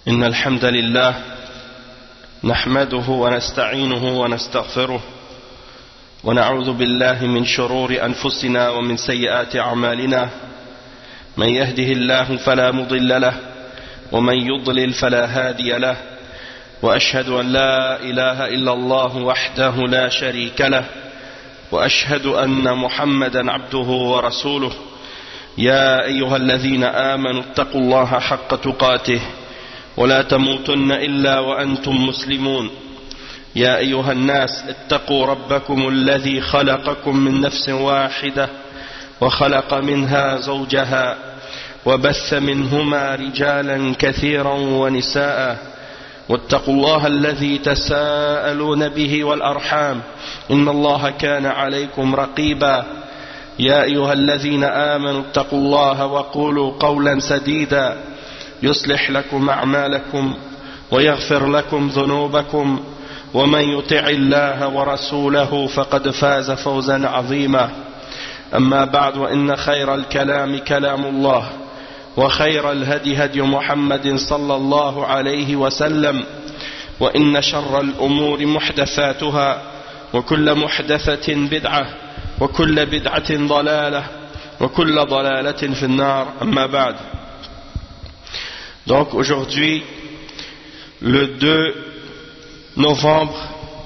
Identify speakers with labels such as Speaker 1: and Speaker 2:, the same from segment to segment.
Speaker 1: إن الحمد لله نحمده ونستعينه ونستغفره ونعوذ بالله من شرور أنفسنا ومن سيئات أعمالنا من يهده الله فلا مضل له ومن يضلل فلا هادي له وأشهد أن لا إله إلا الله وحده لا شريك له وأشهد أن محمدا عبده ورسوله يا أيها الذين آمنوا اتقوا الله حق تقاته ولا تموتن إلا وأنتم مسلمون يا أيها الناس اتقوا ربكم الذي خلقكم من نفس واحدة وخلق منها زوجها وبث منهما رجالا كثيرا ونساء واتقوا الله الذي تساءلون به والأرحام إن الله كان عليكم رقيبا يا أيها الذين آمنوا اتقوا الله وقولوا قولا سديدا يصلح لكم أعمالكم ويغفر لكم ذنوبكم ومن يطع الله ورسوله فقد فاز فوزا عظيما أما بعد وإن خير الكلام كلام الله وخير الهدي هدي محمد صلى الله عليه وسلم وإن شر الأمور محدثاتها وكل محدثة بدعة وكل بدعة ضلالة وكل ضلالة في النار أما بعد. Donc aujourd'hui, le 2 novembre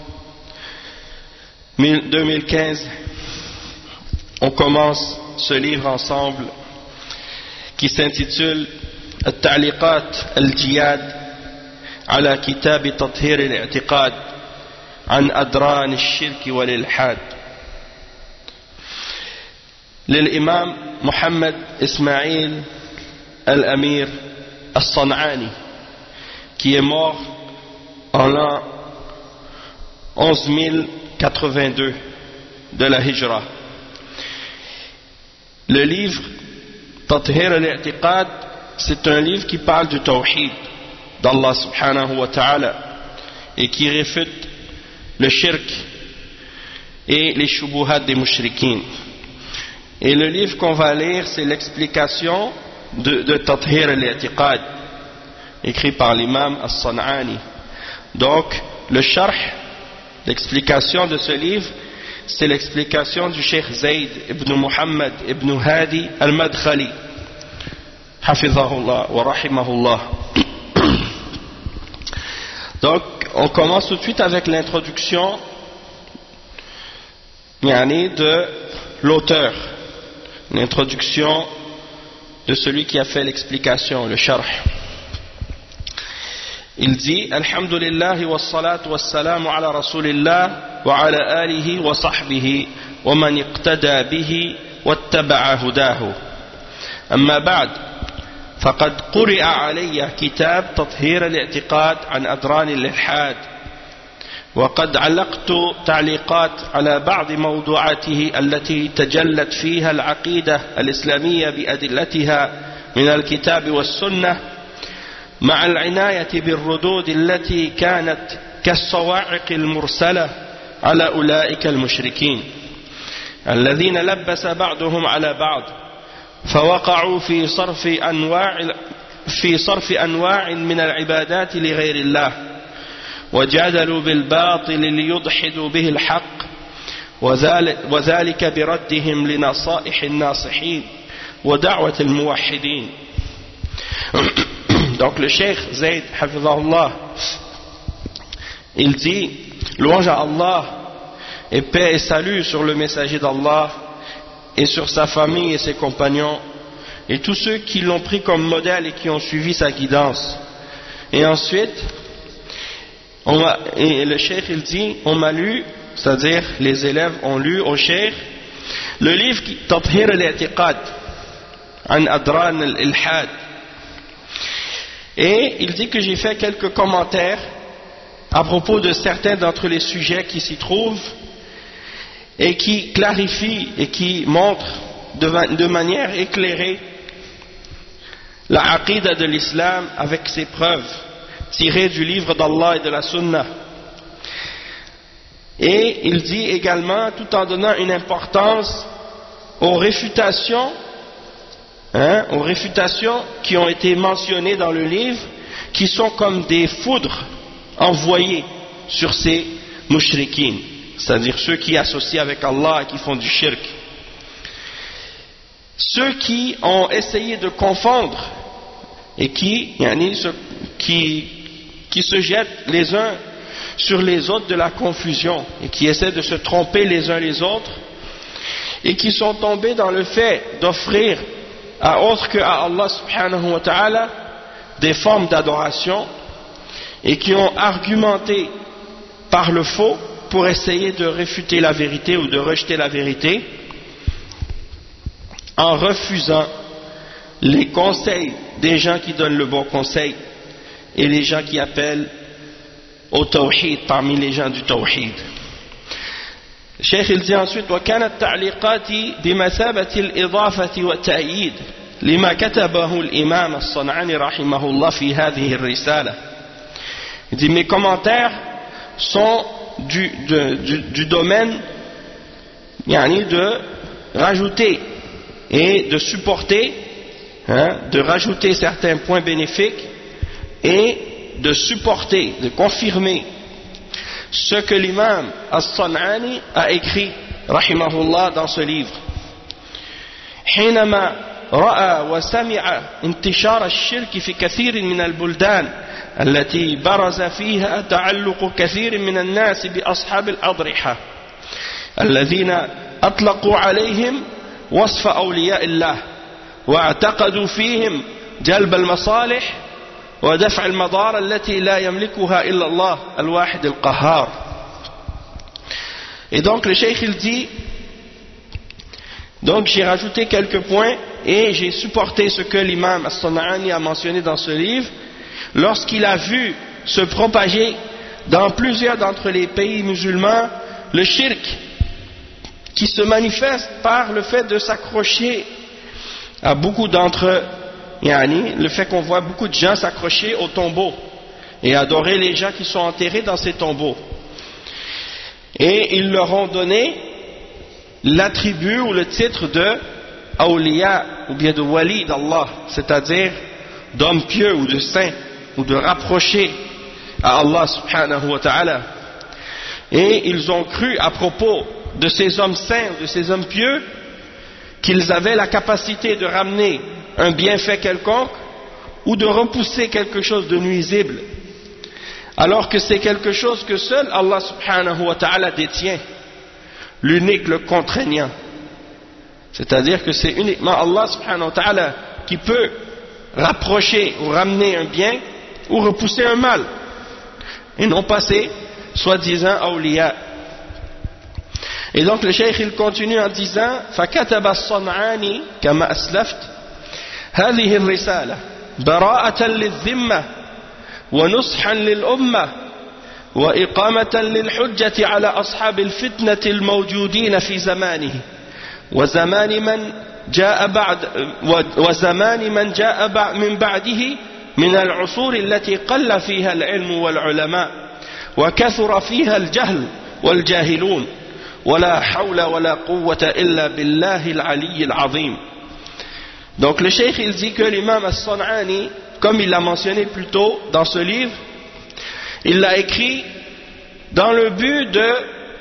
Speaker 1: 2015, on commence ce livre ensemble qui s'intitule التعليقات الجياد على كتاب تطهير الاعتقاد عن أدران الشرك والإلحاد للإمام محمد إسماعيل الأمير الصنعاني qui est mort en l'an 11082 de la Hijra. Le livre Tathir al-I'tiqad, c'est un livre qui parle du tawhid d'Allah subhanahu wa ta'ala et qui réfute le shirk et les shubuhat des mushrikines. Et le livre qu'on va lire, c'est l'explication de Tathir al-I'tiqad, écrit par l'imam As-San'ani. Donc, le sharh, l'explication de ce livre, c'est l'explication du Cheikh Zayd ibn Muhammad ibn Hadi al-Madkhali, hafizahullah wa rahimahullah. Donc, on commence tout de suite avec l'introduction de l'auteur, l'introduction de celui qui a fait l'explication, le sharh. Il dit Alhamdulillah wa salatu wa salamu ala rasulillah wa ala alihi wa sahbihi wa man iqtada bihi wattaba'a hudahu. Amma ba'd, faqad quri'a alayya kitab tathhir al-i'tiqad an adran al-ilhad وقد علقت تعليقات على بعض موضوعاته التي تجلت فيها العقيدة الإسلامية بأدلتها من الكتاب والسنة مع العناية بالردود التي كانت كالصواعق المرسلة على أولئك المشركين الذين لبس بعضهم على بعض فوقعوا في صرف أنواع من العبادات لغير الله وجادلوا بالباطل ليضحدوا به الحق وذلك بردهم لنصائح الناصحين ودعوة الموحدين. Donc le Cheikh Zayd hafizahullah, il dit louange à Allah et paix et salut sur le messager d'Allah et sur sa famille et ses compagnons et tous ceux qui l'ont pris comme modèle et qui ont suivi sa guidance. Et ensuite et le Cheikh il dit on m'a lu, c'est-à-dire les élèves ont lu au Cheikh le livre Tathhir al-I'tiqad an Adran al-Ilhad. Et il dit que j'ai fait quelques commentaires à propos de certains d'entre les sujets qui s'y trouvent et qui clarifient et qui montrent de manière éclairée la aqida de l'islam avec ses preuves tirées du livre d'Allah et de la Sunna. Et il dit également, tout en donnant une importance aux réfutations qui ont été mentionnées dans le livre, qui sont comme des foudres envoyées sur ces mushrikines, c'est-à-dire ceux qui associent avec Allah et qui font du shirk. Ceux qui ont essayé de confondre et qui se jettent les uns sur les autres de la confusion et qui essaient de se tromper les uns les autres et qui sont tombés dans le fait d'offrir à autre que à Allah subhanahu wa ta'ala des formes d'adoration et qui ont argumenté par le faux pour essayer de réfuter la vérité ou de rejeter la vérité en refusant les conseils des gens qui donnent le bon conseil et les gens qui appellent au tawhid parmi les gens du tawhid. Cheikh il dit ensuite وكانت تعليقاتي بمثابة الإضافة والتأييد لما كتبه الإمام الصنعاني رحمه الله في هذه الرسالة. Il dit mes commentaires sont du domaine de rajouter et de supporter, de rajouter certains points bénéfiques et de supporter, de confirmer ce que l'imam As-San'ani a écrit rahimahullah dans ce livre. حينما رأى وسمع انتشار الشرك في كثير من البلدان التي برز فيها تعلق كثير من الناس بأصحاب الأضرحة الذين أطلقوا عليهم وصف أولياء الله واعتقدوا فيهم جلب المصالح ودفع المضار التي لا يملكها إلا الله الواحد القهار. Et donc le cheikh il dit, donc j'ai rajouté quelques points et j'ai supporté ce que l'imam As-San'ani a mentionné dans ce livre lorsqu'il a vu se propager dans plusieurs d'entre les pays musulmans le shirk qui se manifeste par le fait de s'accrocher à beaucoup d'entre eux, le fait qu'on voit beaucoup de gens s'accrocher aux tombeaux et adorer les gens qui sont enterrés dans ces tombeaux. Et ils leur ont donné l'attribut ou le titre de awliya ou bien de wali d'Allah, c'est-à-dire d'hommes pieux ou de saints ou de rapprochés à Allah subhanahu wa ta'ala. Et ils ont cru à propos de ces hommes saints, de ces hommes pieux, qu'ils avaient la capacité de ramener un bienfait quelconque ou de repousser quelque chose de nuisible, alors que c'est quelque chose que seul Allah subhanahu wa ta'ala détient, l'unique, le contraignant. C'est-à-dire que c'est uniquement Allah subhanahu wa ta'ala qui peut rapprocher ou ramener un bien ou repousser un mal, et non pas ces soi-disant awliya. Et donc le cheikh il continue en disant فكتب الصنعاني كما أسلفت هذه الرسالة براءة للذمة ونصحا للأمة وإقامة للحجة على أصحاب الفتنة الموجودين في زمانه وزمان من جاء من بعده من العصور التي قل فيها العلم والعلماء وكثر فيها الجهل والجاهلون ولا حول ولا قوة إلا بالله العلي العظيم. Donc le cheikh il dit que l'imam As-San'ani, comme il l'a mentionné plus tôt dans ce livre, il l'a écrit dans le but de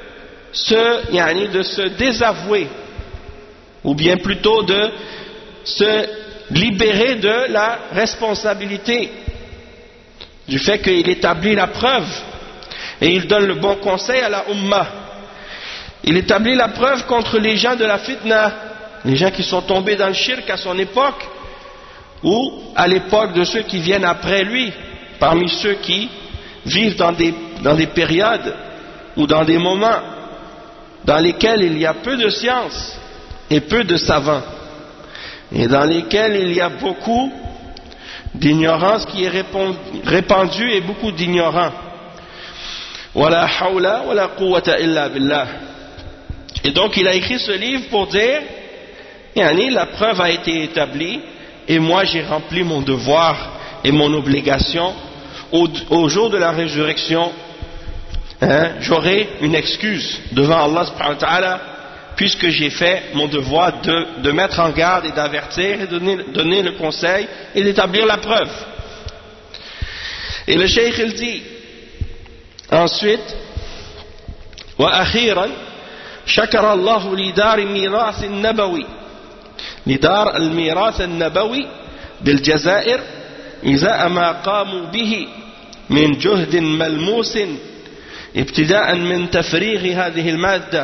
Speaker 1: se désavouer, ou bien plutôt de se libérer de la responsabilité du fait qu'il établit la preuve et il donne le bon conseil à la Ummah. Il établit la preuve contre les gens de la fitna, les gens qui sont tombés dans le shirk à son époque ou à l'époque de ceux qui viennent après lui, parmi ceux qui vivent dans des périodes ou dans des moments dans lesquels il y a peu de science et peu de savants, et dans lesquels il y a beaucoup d'ignorance qui est répandue et beaucoup d'ignorants. Wala hawla wala quwwata illa billah. Et donc il a écrit ce livre pour dire la preuve a été établie et moi j'ai rempli mon devoir et mon obligation. Au jour de la résurrection, j'aurai une excuse devant Allah subhanahu wa ta'ala, puisque j'ai fait mon devoir de mettre en garde et d'avertir et donner le conseil et d'établir la preuve. Et le cheikh il dit ensuite وأخيرا شكر الله لدار الميراث النبوي لدار الميراث النبوي بالجزائر إزاء ما قاموا به من جهد ملموس ابتداء من تفريغ هذه المادة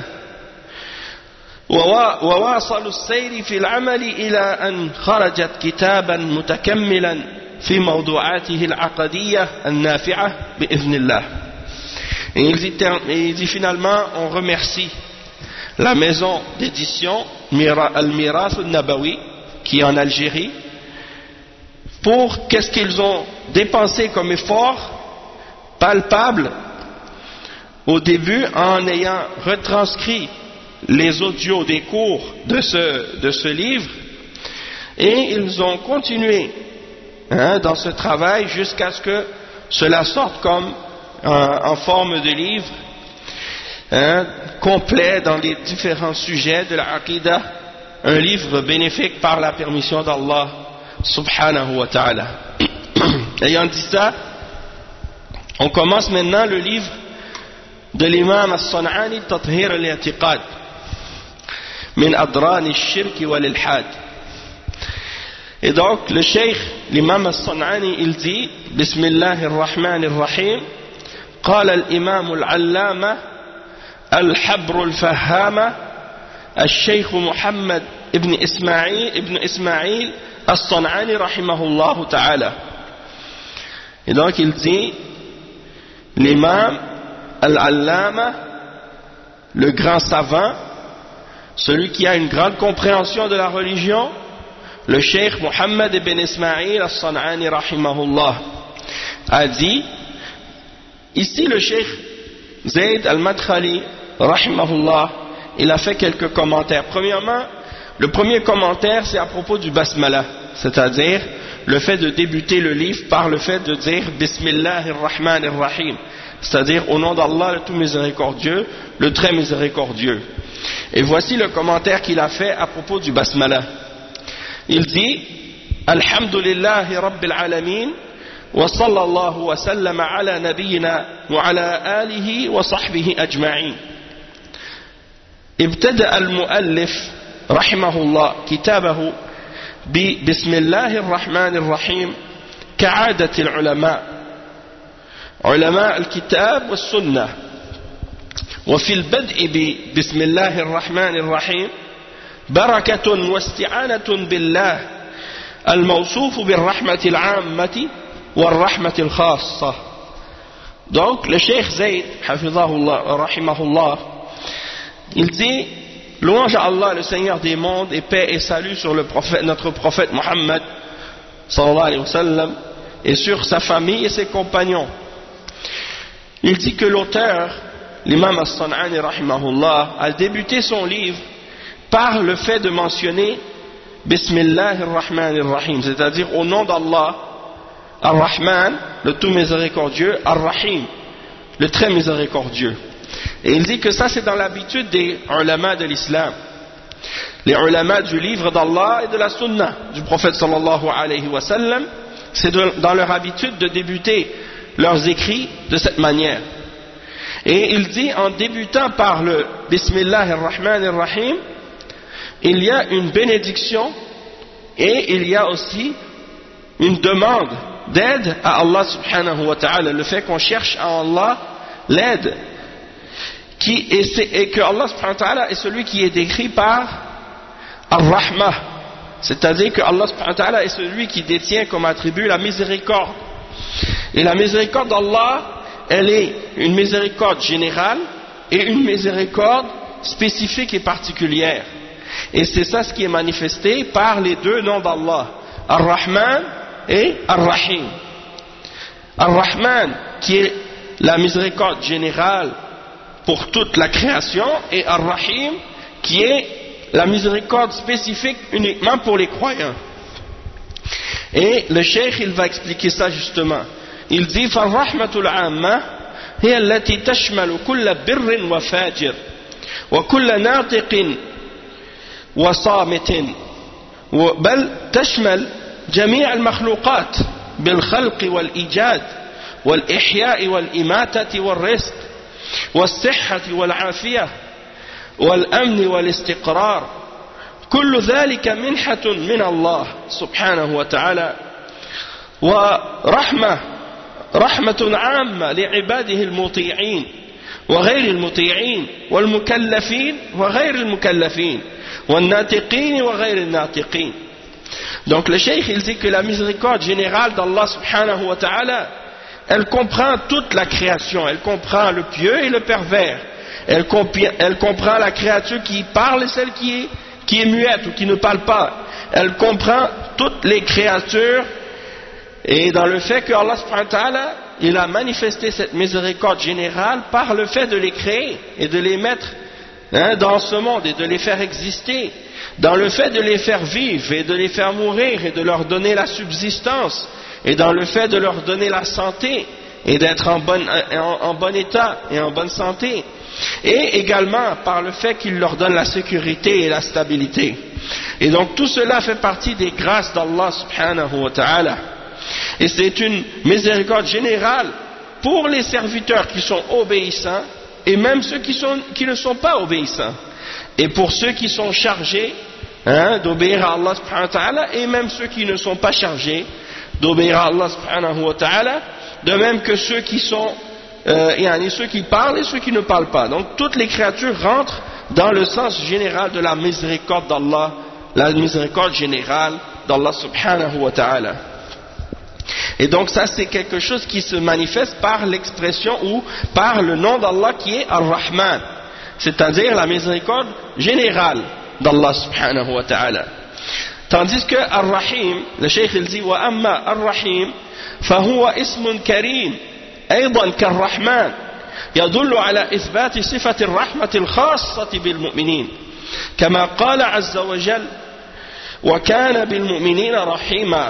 Speaker 1: وواصلوا السير في العمل إلى أن خرجت كتابا متكملا في موضوعاته العقدية النافعة بإذن الله. Et il dit finalement, on remercie la maison d'édition Al-Mirath al-Nabawi qui est en Algérie pour qu'est-ce qu'ils ont dépensé comme effort palpable au début en ayant retranscrit les audios des cours de ce livre, et ils ont continué dans ce travail jusqu'à ce que cela sorte comme en forme de livre complet dans les différents sujets de la Aqidah, un livre bénéfique par la permission d'Allah subhanahu wa ta'ala. Ayant dit ça, on commence maintenant le livre de l'imam As-San'ani, Tathhir al-I'tiqad min adran al-shirk wal-ilhad. Et donc le cheikh, l'imam As-San'ani, il dit Bismillahir Rahmanir Rahim, قال الإمام العلامة الحبر الفهامة الشيخ محمد ابن إسماعيل الصنعاني رحمه الله تعالى. Et donc il dit l'imam al-allama, le grand savant, celui qui a une grande compréhension de la religion, le cheikh Muhammad ibn Ismail al-San'ani rahimahullah, a dit, ici le cheikh Zayd al-Madkhali rahimahullah, il a fait quelques commentaires. Premièrement, le premier commentaire c'est à propos du basmala, c'est-à-dire le fait de débuter le livre par le fait de dire Bismillahir Rahmanir Rahim, c'est-à-dire au nom d'Allah le tout miséricordieux, le très miséricordieux. Et voici le commentaire qu'il a fait à propos du basmala. Il dit Alhamdulillahi Rabbil Alamin wa sallallahu wa sallam ala nabiyyina wa ala alihi wa sahbihi ajma'in. ابتدأ المؤلف رحمه الله كتابه بسم الله الرحمن الرحيم كعادة العلماء علماء الكتاب والسنة، وفي البدء بسم الله الرحمن الرحيم بركة واستعانة بالله الموصوف بالرحمة العامة والرحمة الخاصة. Donc le cheikh Zayd hafizahullah rahimahullah, il dit louange à Allah le Seigneur des mondes et paix et salut sur le prophète, notre prophète Muhammad sallallahu alayhi wa sallam, et sur sa famille et ses compagnons. Il dit que l'auteur, l'imam As-San'ani rahimahullah, a débuté son livre par le fait de mentionner Bismillahir Rahmanir Rahim, c'est-à-dire au nom d'Allah, Ar-Rahman, le tout miséricordieux, Ar-Rahim, le très miséricordieux. Et il dit que ça c'est dans l'habitude des ulama de l'islam, les ulama du livre d'Allah et de la sunna du prophète sallallahu alayhi wa sallam, c'est dans leur habitude de débuter leurs écrits de cette manière. Et il dit en débutant par le Bismillahir Rahmanir Rahim, il y a une bénédiction et il y a aussi une demande d'aide à Allah subhanahu wa ta'ala, le fait qu'on cherche à Allah l'aide, et que Allah subhanahu wa ta'ala est celui qui est décrit par Ar-Rahmah, c'est-à-dire que Allah subhanahu wa ta'ala est celui qui détient comme attribut la miséricorde. Et la miséricorde d'Allah, elle est une miséricorde générale et une miséricorde spécifique et particulière. Et c'est ça ce qui est manifesté par les deux noms d'Allah, Ar-Rahman et Ar-Rahim. Ar-Rahman qui est la miséricorde générale pour toute la création, et Ar-Rahim qui est la miséricorde spécifique uniquement pour les croyants. Et le cheikh il va expliquer ça justement. Il dit فالرحمة العامة هي التي تشمل كل بر وفاجر وكل ناطق وصامت بل تشمل جميع المخلوقات بالخلق والإيجاد والإحياء والإماتة والرزق والصحة والعافية والأمن والاستقرار كل ذلك منحة من الله سبحانه وتعالى ورحمة عامة لعباده المطيعين وغير المطيعين والمكلفين وغير المكلفين والناطقين وغير الناطقين. Donc le cheikh il dit que la miséricorde générale d'Allah subhanahu wa ta'ala, elle comprend toute la création, elle comprend le pieux et le pervers, elle comprend la créature qui parle et celle qui est muette ou qui ne parle pas, elle comprend toutes les créatures. Et dans le fait que Allah subhanahu wa ta'ala, il a manifesté cette miséricorde générale par le fait de les créer et de les mettre dans ce monde et de les faire exister, dans le fait de les faire vivre et de les faire mourir et de leur donner la subsistance et dans le fait de leur donner la santé et d'être en bon état et en bonne santé, et également par le fait qu'il leur donne la sécurité et la stabilité. Et donc tout cela fait partie des grâces d'Allah subhanahu wa ta'ala. Et c'est une miséricorde générale pour les serviteurs qui sont obéissants et même ceux qui ne sont pas obéissants, et pour ceux qui sont chargés d'obéir à Allah subhanahu wa ta'ala et même ceux qui ne sont pas chargés d'obéir à Allah subhanahu wa ta'ala, de même que ceux qui sont ceux qui parlent et ceux qui ne parlent pas. Donc toutes les créatures rentrent dans le sens général de la miséricorde d'Allah, la miséricorde générale d'Allah subhanahu wa ta'ala. Et donc ça c'est quelque chose qui se manifeste par l'expression ou par le nom d'Allah qui est Ar-Rahman, c'est-à-dire la miséricorde générale d'Allah subhanahu wa ta'ala. Tandis que Ar-Rahim, le cheikh il dit wa amma Ar-Rahim فهو اسم كريم أيضا كالرحمن يدل على إثبات صفة الرحمة الخاصة بالمؤمنين كما قال عز وجل وكان بالمؤمنين رحيما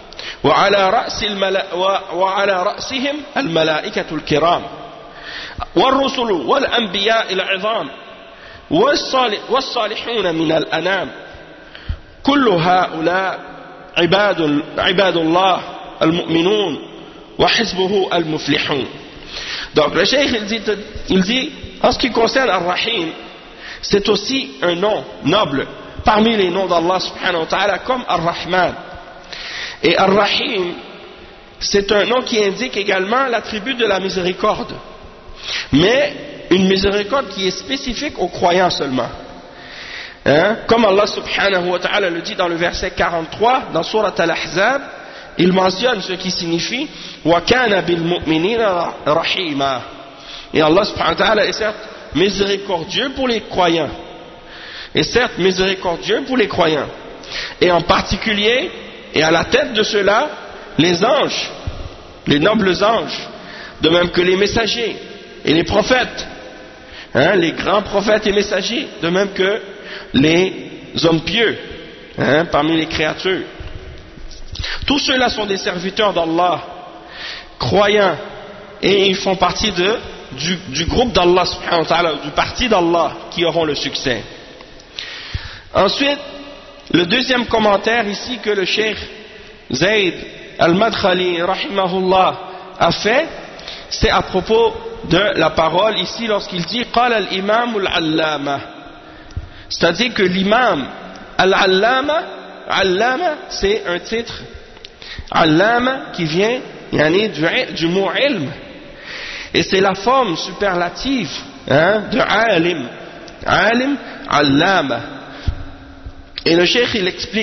Speaker 1: وعلى رأسهم الملائكة الكرام والرسل والأنبياء العظام والصالحون من الأنام كل هؤلاء عباد الله المؤمنون وحزبه المفلحون. Donc le cheikh il dit en ce qui concerne Ar-Rahim, c'est aussi un nom noble parmi les noms d'Allah subhanahu wa ta'ala comme Ar-Rahman. Et Ar-Rahim, c'est un nom qui indique également l'attribut de la miséricorde, mais une miséricorde qui est spécifique aux croyants seulement. Comme Allah subhanahu wa ta'ala le dit dans le verset 43 dans Surat Al-Ahzab, il mentionne ce qui signifie wa kana bil mu'minina rahima. Et Allah subhanahu wa ta'ala est certes miséricordieux pour les croyants, et certes miséricordieux pour les croyants, et en particulier, et à la tête de cela, les anges, les nobles anges, de même que les messagers et les prophètes, les grands prophètes et messagers, de même que les hommes pieux, parmi les créatures. Tous ceux-là sont des serviteurs d'Allah, croyants, et ils font partie du groupe d'Allah subhanahu wa ta'ala, du parti d'Allah, qui auront le succès. Ensuite, le deuxième commentaire ici que le cheikh Zayd al-Madkhali rahimahullah a fait, c'est à propos de la parole ici lorsqu'il dit qala al-imam al-allama, c'est-à-dire que l'imam al-allama, allama c'est un titre, allama qui vient du mot ilm, et c'est la forme superlative de alim, alim, allama. Et le cheikh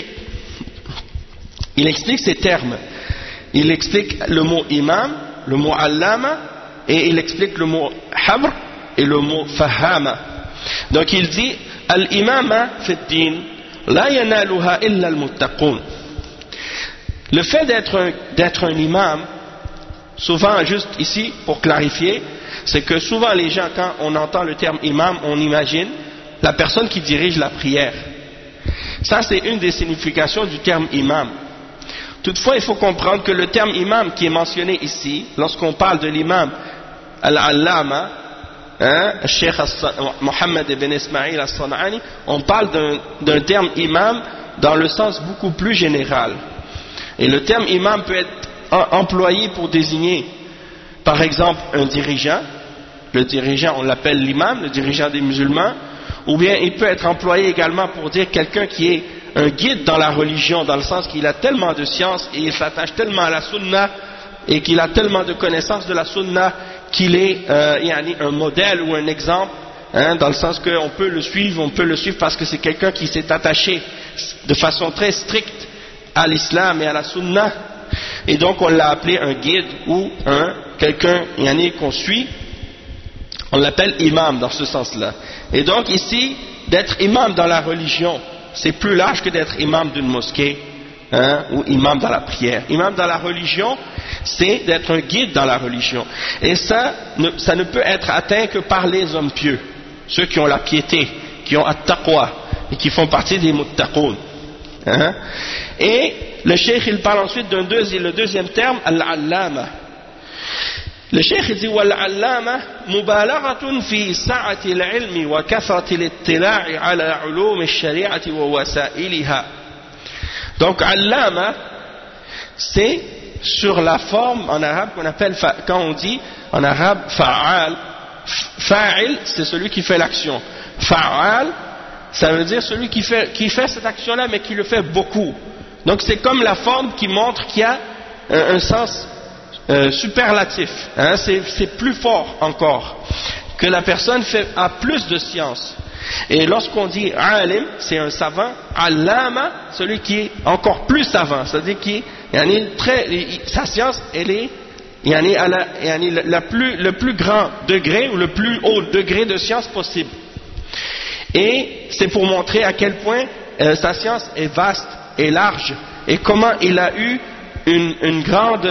Speaker 1: il explique ces termes, il explique le mot imam, le mot allama, et il explique le mot habr et le mot fahama. Donc il dit al-imama fi ad-din la yanaluha illa al-muttaqun. Le fait d'être un imam, souvent, juste ici pour clarifier, c'est que souvent les gens, quand on entend le terme imam, on imagine la personne qui dirige la prière. Ça c'est une des significations du terme imam. Toutefois il faut comprendre que le terme imam qui est mentionné ici, lorsqu'on parle de l'imam al-allama, Cheikh Mohammed ibn Ismail al-San'ani, on parle d'un terme imam dans le sens beaucoup plus général. Et le terme imam peut être employé pour désigner par exemple un dirigeant, le dirigeant on l'appelle l'imam, le dirigeant des musulmans, ou bien il peut être employé également pour dire quelqu'un qui est un guide dans la religion, dans le sens qu'il a tellement de science et il s'attache tellement à la sunna et qu'il a tellement de connaissances de la sunna qu'il est un modèle ou un exemple, dans le sens qu'on peut le suivre parce que c'est quelqu'un qui s'est attaché de façon très stricte à l'islam et à la sunna, et donc on l'a appelé un guide ou quelqu'un qu'on suit, on l'appelle imam dans ce sens-là. Et donc ici, d'être imam dans la religion, c'est plus large que d'être imam d'une mosquée ou imam dans la prière. Imam dans la religion, c'est d'être un guide dans la religion. Et ça ne peut être atteint que par les hommes pieux, ceux qui ont la piété, qui ont at-taqwa et qui font partie des muttaqoun. Et le cheikh il parle ensuite le deuxième terme, al-allama. Le cheikh il dit wal-allama mubalaghatun fi sa'ati al-ilmi wa kathrati al-ittila'i ala ulum al-shari'ati wa wasa'iliha. Donc allama, c'est sur la forme en arabe qu'on appelle, quand on dit en arabe fa'al, fa'il c'est celui qui fait l'action, fa'al ça veut dire celui qui fait cette action-là mais qui le fait beaucoup. Donc c'est comme la forme qui montre qu'il y a un sens superlatif, c'est plus fort encore, que la personne a plus de science. Et lorsqu'on dit alim, c'est un savant, allama, celui qui est encore plus savant, c'est-à-dire qui sa science elle est le plus grand degré ou le plus haut degré de science possible. Et c'est pour montrer à quel point sa science est vaste et large, et comment il a eu une grande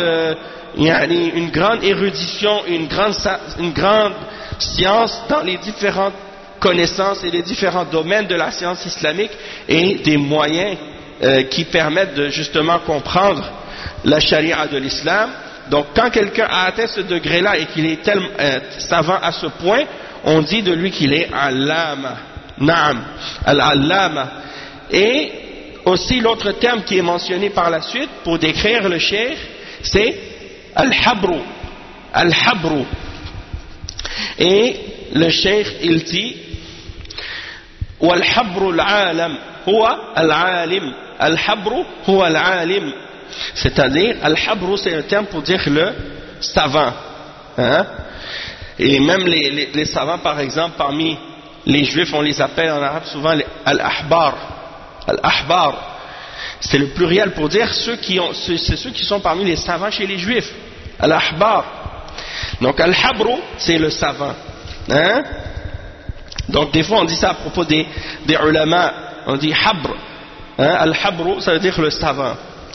Speaker 1: érudition, une grande science dans les différentes connaissances et les différents domaines de la science islamique, et des moyens qui permettent de justement comprendre la charia de l'islam. Donc quand quelqu'un a atteint ce degré-là et qu'il est tellement savant à ce point, on dit de lui qu'il est allama. Naam, al-allama. Et aussi l'autre terme qui est mentionné par la suite pour décrire le cheikh, c'est al-habru. Al-habru. Et le cheikh il dit wal-habru al-alam huwa al-alim. Al-habru huwa al-alim. C'est-à-dire, al-habru c'est un terme pour dire le savant. Et même les savants, par exemple, parmi les juifs, on les appelle en arabe souvent al-ahbar. Al-ahbar, c'est le pluriel pour dire c'est ceux qui sont parmi les savants chez les juifs. Al-ahbar. Donc al-habru, c'est le savant. Donc des fois on dit ça à propos des ulama, on dit habr. Al-habru, ça veut dire le savant.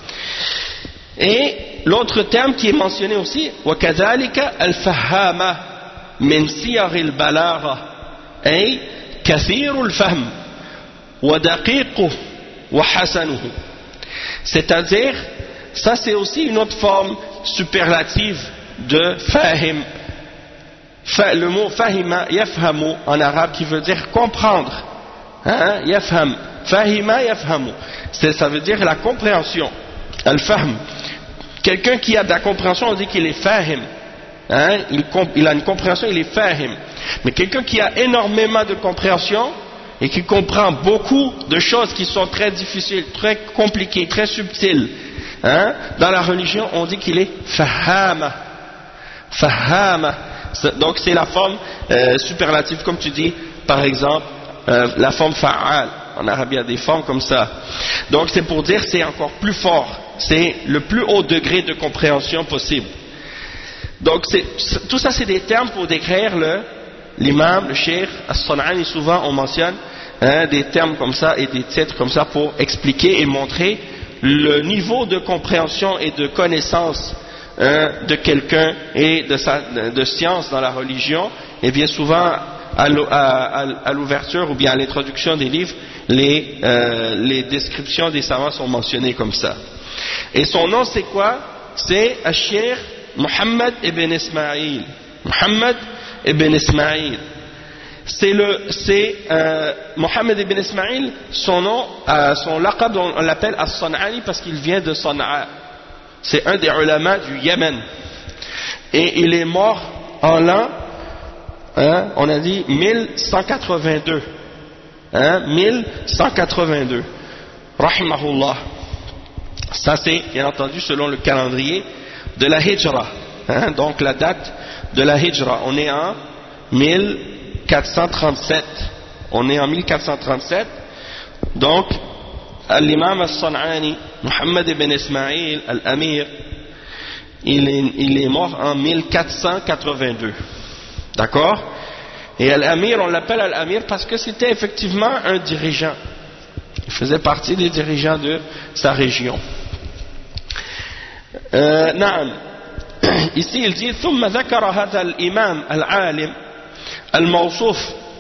Speaker 1: Et l'autre terme qui est mentionné aussi, وَكَذَلِكَ الْفَهَّامَ مِنْ سِيَغِ الْبَلَاغَةِ أي كثير الفهم ودقيقه وحسنه. C'est-à-dire, ça c'est aussi une autre forme superlative de fahim. Le mot fahima, yafhamu en arabe, qui veut dire comprendre. Yafham, fahima yafhamu. Ça veut dire la compréhension. Al-fahm. Quelqu'un qui a de la compréhension, on dit qu'il est fahim. Il a une compréhension, il est fahim. Mais quelqu'un qui a énormément de compréhension et qui comprend beaucoup de choses qui sont très difficiles, très compliquées, très subtiles, dans la religion, on dit qu'il est fahama. Fahama. Donc c'est la forme superlative, comme tu dis, par exemple, la forme fa'al. En arabe, il y a des formes comme ça. Donc c'est pour dire c'est encore plus fort. C'est le plus haut degré de compréhension possible. Donc tout ça c'est des termes pour décrire l'imam, le cheikh, as-San'ani. Souvent on mentionne des termes comme ça et des titres comme ça pour expliquer et montrer le niveau de compréhension et de connaissance de quelqu'un et de science dans la religion. Et bien souvent à l'ouverture ou bien à l'introduction des livres, les descriptions des savants sont mentionnées comme ça. Et son nom c'est quoi? C'est Al-Cheikh Muhammad ibn Ismaïl. Muhammad ibn Ismaïl. Muhammad ibn Ismaïl, son nom, son laqab, on l'appelle As-San'ani parce qu'il vient de Sana'a. C'est un des ulama du Yémen. et il est mort en l'an, on a dit 1182, 1182, rahimahullah. Ça c'est bien entendu selon le calendrier de la Hijra, donc la date de la Hijra. On est en 1437. On est en 1437. Donc, l'imam al-San'ani, Muhammad ibn Ismaïl al-Amir, il est mort en 1482. D'accord? Et al-Amir, on l'appelle al-Amir parce que c'était effectivement un dirigeant. Il faisait partie des dirigeants de sa région. نعم. Ici il dit ثم ذكر هذا الإمام العالم الموصوف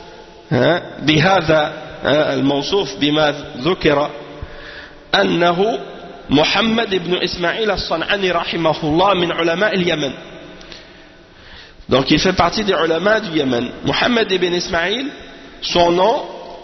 Speaker 1: بهذا الموصوف بما ذكر أنه محمد بن إسماعيل الصنعاني رحمه الله من علماء اليمن. Donc il fait partie des ulama du Yémen. Muhammad ibn Ismaïl, son nom,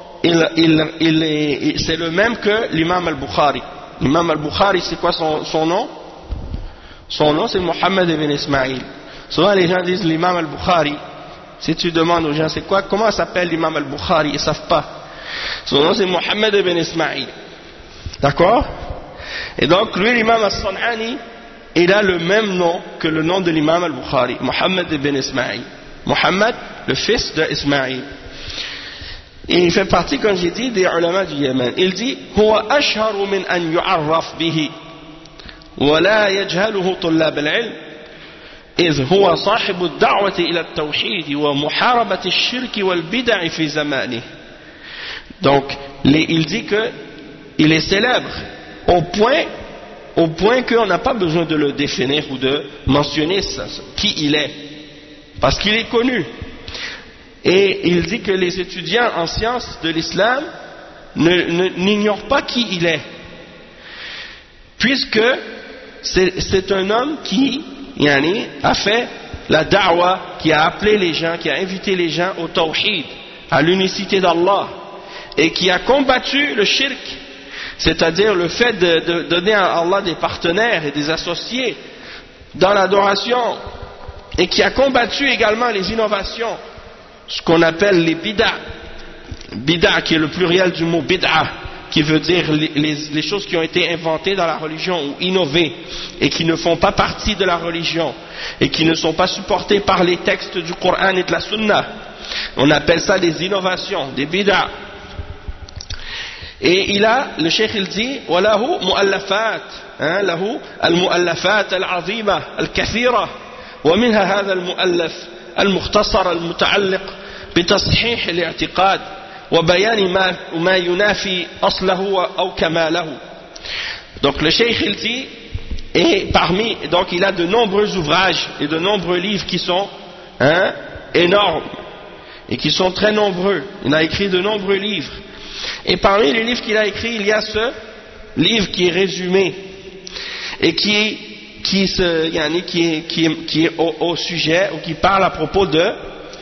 Speaker 1: c'est le même que l'imam al-Bukhari. L'imam al-Bukhari, c'est quoi son nom? Son nom, c'est Muhammad ibn Ismaïl. Souvent les gens disent l'imam al-Bukhari. Si tu demandes aux gens c'est quoi, comment s'appelle l'imam al-Bukhari, ils ne savent pas. Son nom c'est Muhammad ibn Ismaïl. D'accord? Et donc lui, l'imam al-San'ani, il a le même nom que le nom de l'imam al-Bukhari, Muhammad ibn Ismaïl. Muhammad, le fils de Ismaïl. Et il fait partie, comme j'ai dit, des ulama du Yémen. Il dit huwa ashharu min an yu'arraf bihi ولا يجهله طلاب العلم إذ هو صاحب الدعوة إلى التوحيد ومحاربة الشرك والبدع في زمانه. Donc il dit que il est célèbre au point qu'on n'a pas besoin de le définir ou de mentionner qui il est, parce qu'il est connu. Et il dit que les étudiants en sciences de l'islam n'ignorent pas qui il est, puisque c'est un homme qui a fait la da'wa, qui a appelé les gens, qui a invité les gens au tawhid, à l'unicité d'Allah, et qui a combattu le shirk, c'est-à-dire le fait de donner à Allah des partenaires et des associés dans l'adoration, et qui a combattu également les innovations, ce qu'on appelle les bid'a, bid'a qui est le pluriel du mot bid'a, qui veut dire les choses qui ont été inventées dans la religion ou innovées et qui ne font pas partie de la religion et qui ne sont pas supportées par les textes du Coran et de la Sunna. On appelle ça des innovations, des bid'a. Et le cheikh il dit وله مؤلفات له المؤلفات العظيمة الكثيرة ومنها هذا المؤلف المختصر المتعلق بتصحيح الاعتقاد وبيان ما ينافي أصله أو كماله. Donc le cheikh il dit, et donc il a de nombreux ouvrages et de nombreux livres qui sont énormes et qui sont très nombreux. Il a écrit de nombreux livres. Et parmi les livres qu'il a écrits, il y a ce livre qui est résumé et qui est au sujet, ou qui parle à propos de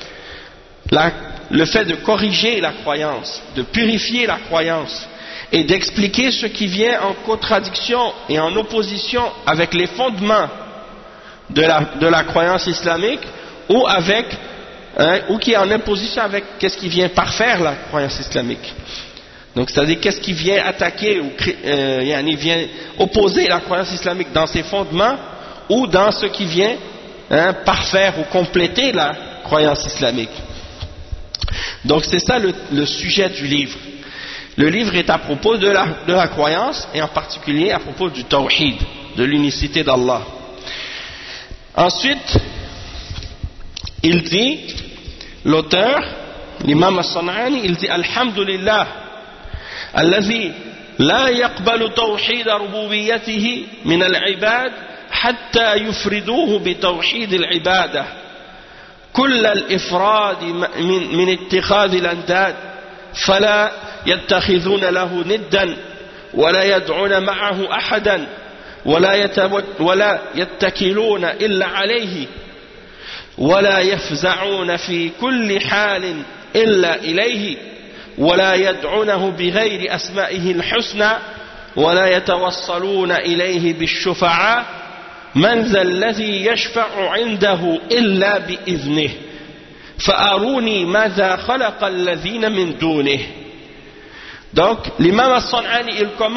Speaker 1: le fait de corriger la croyance, de purifier la croyance et d'expliquer ce qui vient en contradiction et en opposition avec les fondements de la croyance islamique, ou qui est en opposition avec qu'est-ce qui vient parfaire la croyance islamique. Donc c'est-à-dire qu'est-ce qui vient attaquer ou vient opposer la croyance islamique dans ses fondements, ou dans ce qui vient parfaire ou compléter la croyance islamique. Donc c'est ça le sujet du livre. Le livre est à propos de la croyance, et en particulier à propos du tawhid, de l'unicité d'Allah. Ensuite, il dit, l'auteur, l'imam al-San'ani, il dit Alhamdulillah, alladhi la yaqbalu tawhid rububiyyatihi min al-ibad hatta yufriduhu bi tawhid al-ibadah كل الإفراد من اتخاذ الأنداد فلا يتخذون له ندا ولا يدعون معه أحدا ولا يتكلون إلا عليه ولا يفزعون في كل حال إلا إليه ولا يدعونه بغير أسمائه الحسنى ولا يتوصلون إليه بالشفعاء من ذا الذي يشفع عنده إلا بإذنه فأروني ماذا خلق الذين من دونه. Donc l'imam As-San'ani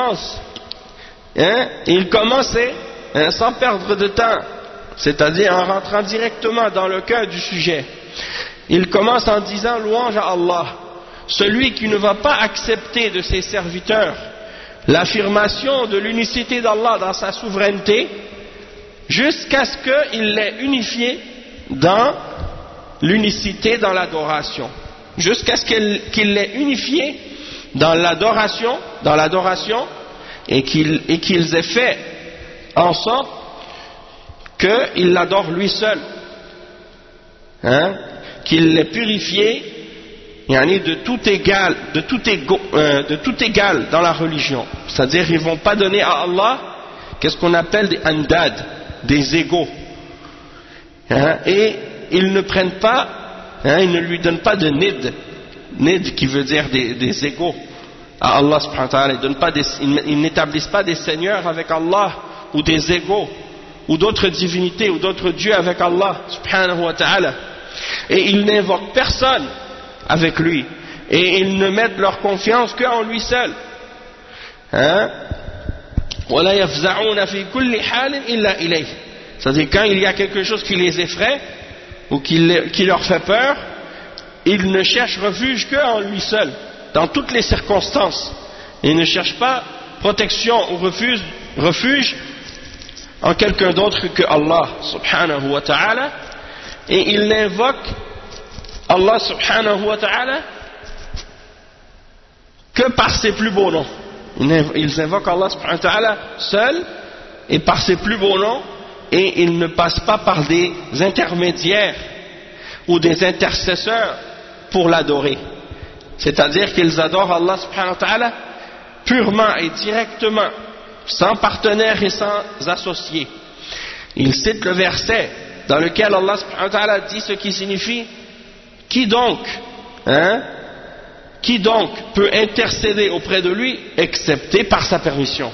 Speaker 1: il commence sans perdre de temps, c'est-à-dire en rentrant directement dans le cœur du sujet. Il commence en disant louange à Allah, celui qui ne va pas accepter de ses serviteurs l'affirmation de l'unicité d'Allah dans sa souveraineté jusqu'à ce qu'il l'ait unifié dans l'unicité dans l'adoration, jusqu'à ce qu'il l'ait unifié dans l'adoration et qu'ils aient fait en sorte qu'il l'adore lui seul, qu'il l'ait purifié de tout égal dans la religion. C'est-à-dire ils ne vont pas donner à Allah qu'est-ce qu'on appelle des andad, des égaux, et ils ne prennent pas, ils ne lui donnent pas de nid qui veut dire des égaux à Allah subhanahu wa ta'ala. Ils n'établissent pas des seigneurs avec Allah ou des égaux ou d'autres divinités ou d'autres dieux avec Allah subhanahu wa ta'ala, et ils n'invoquent personne avec lui, et ils ne mettent leur confiance qu'en lui seul. C'est-à-dire quand il y a quelque chose qui les effraie ou qui leur fait peur, ils ne cherchent refuge qu'en lui seul dans toutes les circonstances. Ils ne cherchent pas protection ou refuge en quelqu'un d'autre que Allah subhanahu wa ta'ala, et ils n'invoquent Allah subhanahu wa ta'ala que par ses plus beaux noms. Ils invoquent Allah subhanahu wa ta'ala seul et par ses plus beaux noms, et ils ne passent pas par des intermédiaires ou des intercesseurs pour l'adorer. C'est-à-dire qu'ils adorent Allah subhanahu wa ta'ala purement et directement, sans partenaire et sans associé. Ils citent le verset dans lequel Allah subhanahu wa ta'ala dit ce qui signifie: qui donc peut intercéder auprès de lui excepté par sa permission?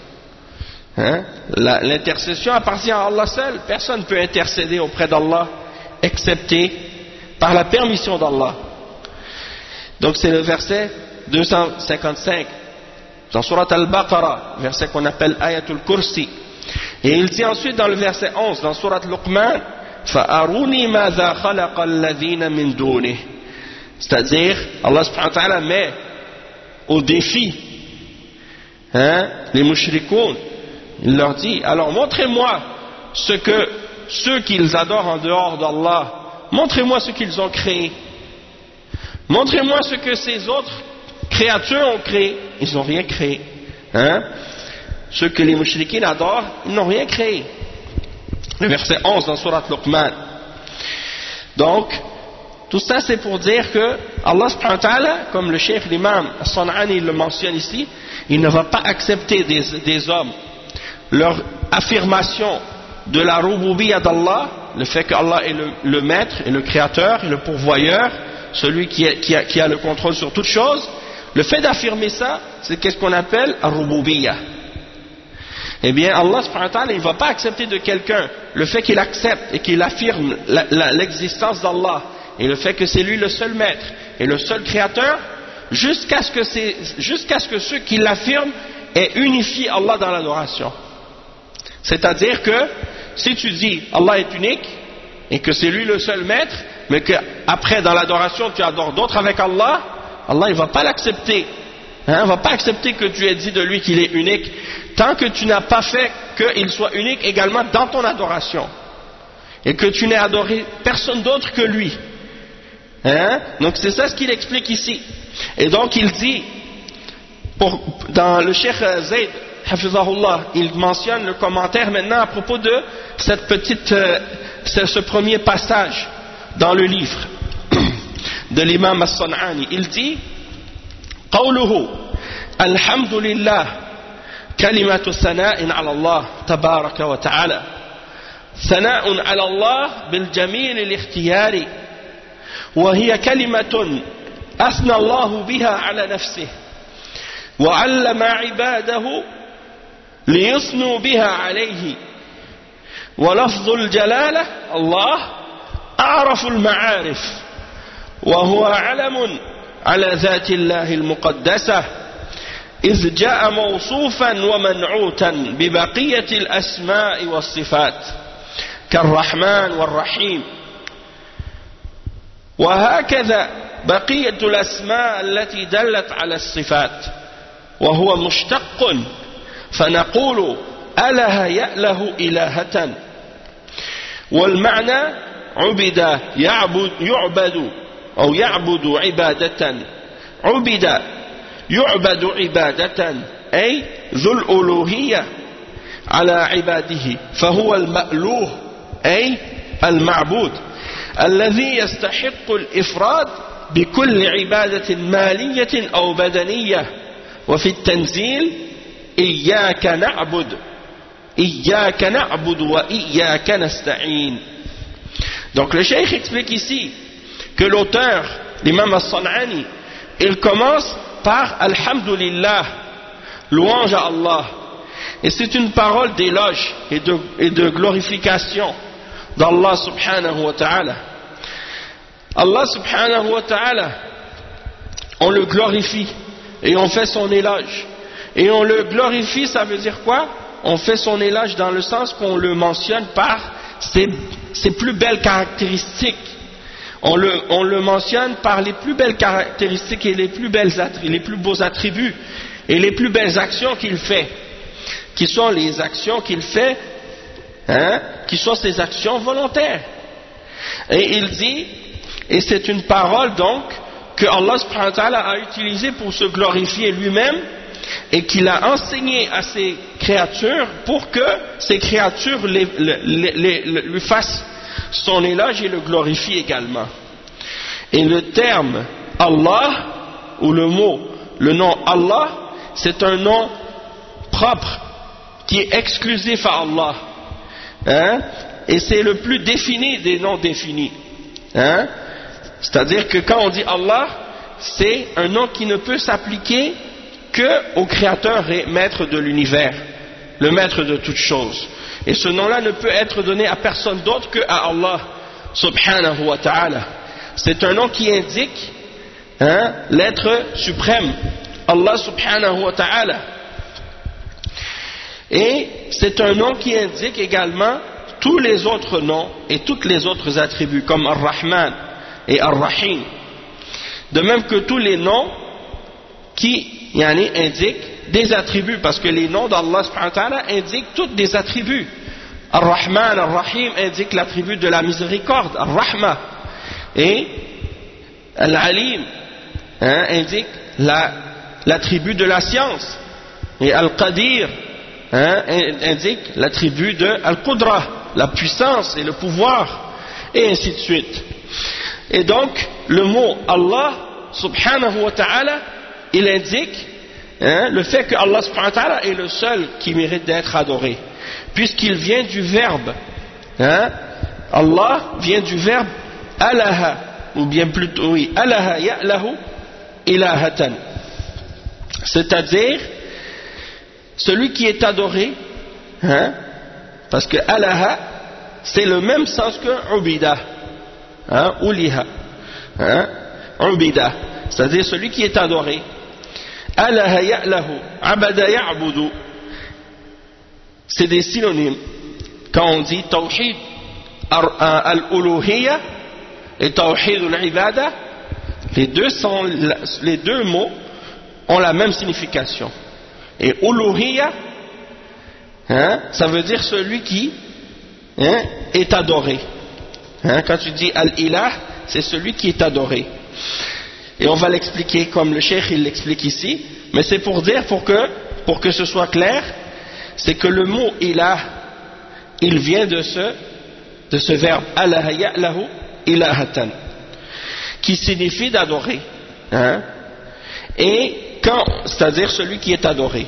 Speaker 1: L'intercession appartient à Allah seul. Personne ne peut intercéder auprès d'Allah excepté par la permission d'Allah. Donc c'est le verset 255 dans Surat Al-Baqarah, verset qu'on appelle Ayatul Kursi. Et il dit ensuite dans le verset 11 dans Surat Luqman: فَأَرُونِي مَاذَا خَلَقَ الَّذِينَ مِن دُونِهِ. C'est-à-dire Allah subhanahu wa ta'ala met au défi les mushrikoun. Il leur dit: alors montrez-moi ce que ceux qu'ils adorent en dehors d'Allah, montrez-moi ce qu'ils ont créé, montrez-moi ce que ces autres créatures ont créé. Ils n'ont rien créé. Ceux que les mushrikines adorent, ils n'ont rien créé. Le verset 11 dans Surat Luqman. Donc tout ça c'est pour dire que Allah subhanahu wa ta'ala, comme le cheikh l'imam As-San'ani le mentionne ici, il ne va pas accepter des hommes leur affirmation de la rububiyyah d'Allah, le fait qu'Allah est le maître et le créateur et le pourvoyeur, celui qui a le contrôle sur toute chose. Le fait d'affirmer ça, c'est qu'est-ce qu'on appelle ar-rububiyyah. Eh bien Allah subhanahu wa ta'ala, il ne va pas accepter de quelqu'un le fait qu'il accepte et qu'il affirme l'existence d'Allah et le fait que c'est lui le seul maître et le seul créateur, jusqu'à ce que ceux qui l'affirment aient unifié Allah dans l'adoration. C'est-à-dire que si tu dis Allah est unique et que c'est lui le seul maître, mais qu'après dans l'adoration tu adores d'autres avec Allah, Allah il ne va pas l'accepter. Il ne va pas accepter que tu aies dit de lui qu'il est unique tant que tu n'as pas fait qu'il soit unique également dans ton adoration et que tu n'aies adoré personne d'autre que lui. Donc c'est ça ce qu'il explique ici. Et donc il dit, dans le cheikh Zayd Hafizahullah, il mentionne le commentaire maintenant à propos de ce premier passage dans le livre de l'imam As-San'ani. Il dit: قوله الحمد لله كلمة ثناء على الله تبارك وتعالى، ثناء على الله بالجميل الاختياري، وهي كلمة أثنى الله بها على نفسه وعلم عباده ليثنوا بها عليه، ولفظ الجلالة الله أعرف المعارف وهو علم على ذات الله المقدسة إذ جاء موصوفا ومنعوتا ببقية الأسماء والصفات كالرحمن والرحيم. وهكذا بقية الأسماء التي دلت على الصفات وهو مشتق فنقول أله يأله إلهة. والمعنى عبد يعبد أو يعبد عبادة، عبد يعبد عبادة أي ذو الألوهية على عباده، فهو المألوه أي المعبود الذي يستحق الإفراد بكل عبادة مالية أو بدنية. وفي التنزيل إياك نعبد وإياك نستعين. Donc le cheikh explique ici que l'auteur, l'imam As-San'ani, il commence par Alhamdulillah, louange à Allah, et c'est une parole d'éloge et de glorification d'Allah subhanahu wa ta'ala. Allah subhanahu wa ta'ala, on le glorifie et on fait son éloge. Et on le glorifie, ça veut dire quoi? On fait son éloge dans le sens qu'on le mentionne par ses plus belles caractéristiques. On le mentionne par les plus belles caractéristiques et les plus beaux attributs et les plus belles actions qu'il fait, qui sont les actions qu'il fait, qui sont ses actions volontaires. Et il dit, et c'est une parole donc que Allah subhanahu wa ta'ala a utilisée pour se glorifier lui-même et qu'il a enseigné à ses créatures pour que ces créatures lui fassent son éloge et le glorifient également. Et le terme Allah, ou le nom Allah, c'est un nom propre qui est exclusif à Allah, et c'est le plus défini des noms définis, c'est-à-dire que quand on dit Allah, c'est un nom qui ne peut s'appliquer que au Créateur et Maître de l'univers, le Maître de toutes choses. Et ce nom-là ne peut être donné à personne d'autre que à Allah subhanahu wa ta'ala. C'est un nom qui indique l'être suprême, Allah subhanahu wa ta'ala. Et c'est un nom qui indique également tous les autres noms et tous les autres attributs, comme Ar-Rahman et Ar-Rahim. De même que tous les noms qui indiquent des attributs, parce que les noms d'Allah subhanahu wa ta'ala indiquent tous des attributs. Ar-Rahman, Ar-Rahim indique l'attribut de la miséricorde, Ar-Rahma. Et Al-Alim indique l'attribut de la science. Et Al-Qadir indique l'attribut de Al-Qudra, la puissance et le pouvoir, et ainsi de suite. Et donc, le mot Allah subhanahu wa ta'ala, il indique le fait que Allah subhanahu wa ta'ala est le seul qui mérite d'être adoré, puisqu'il vient du verbe, Allah vient du verbe alaha, ou bien plutôt, oui, alaha ya'lahu ilahatan, c'est-à-dire celui qui est adoré, parce que alaha, c'est le même sens que ubida, uliha, ubida, c'est-à-dire celui qui est adoré. Alaha ya'lahu, abada ya'budu, c'est des synonymes. Quand on dit tawhid al-uluhiyya et tawhid al-ibada, les deux mots ont la même signification. Et uluhiyya, ça veut dire celui qui est adoré. Quand tu dis al-ilah, c'est celui qui est adoré. Et on va l'expliquer comme le cheikh il l'explique ici, mais c'est pour dire, pour que ce soit clair, c'est que le mot ilah, il vient de ce verbe alaha ya'lahu ilahatan, qui signifie d'adorer, et c'est-à-dire celui qui est adoré.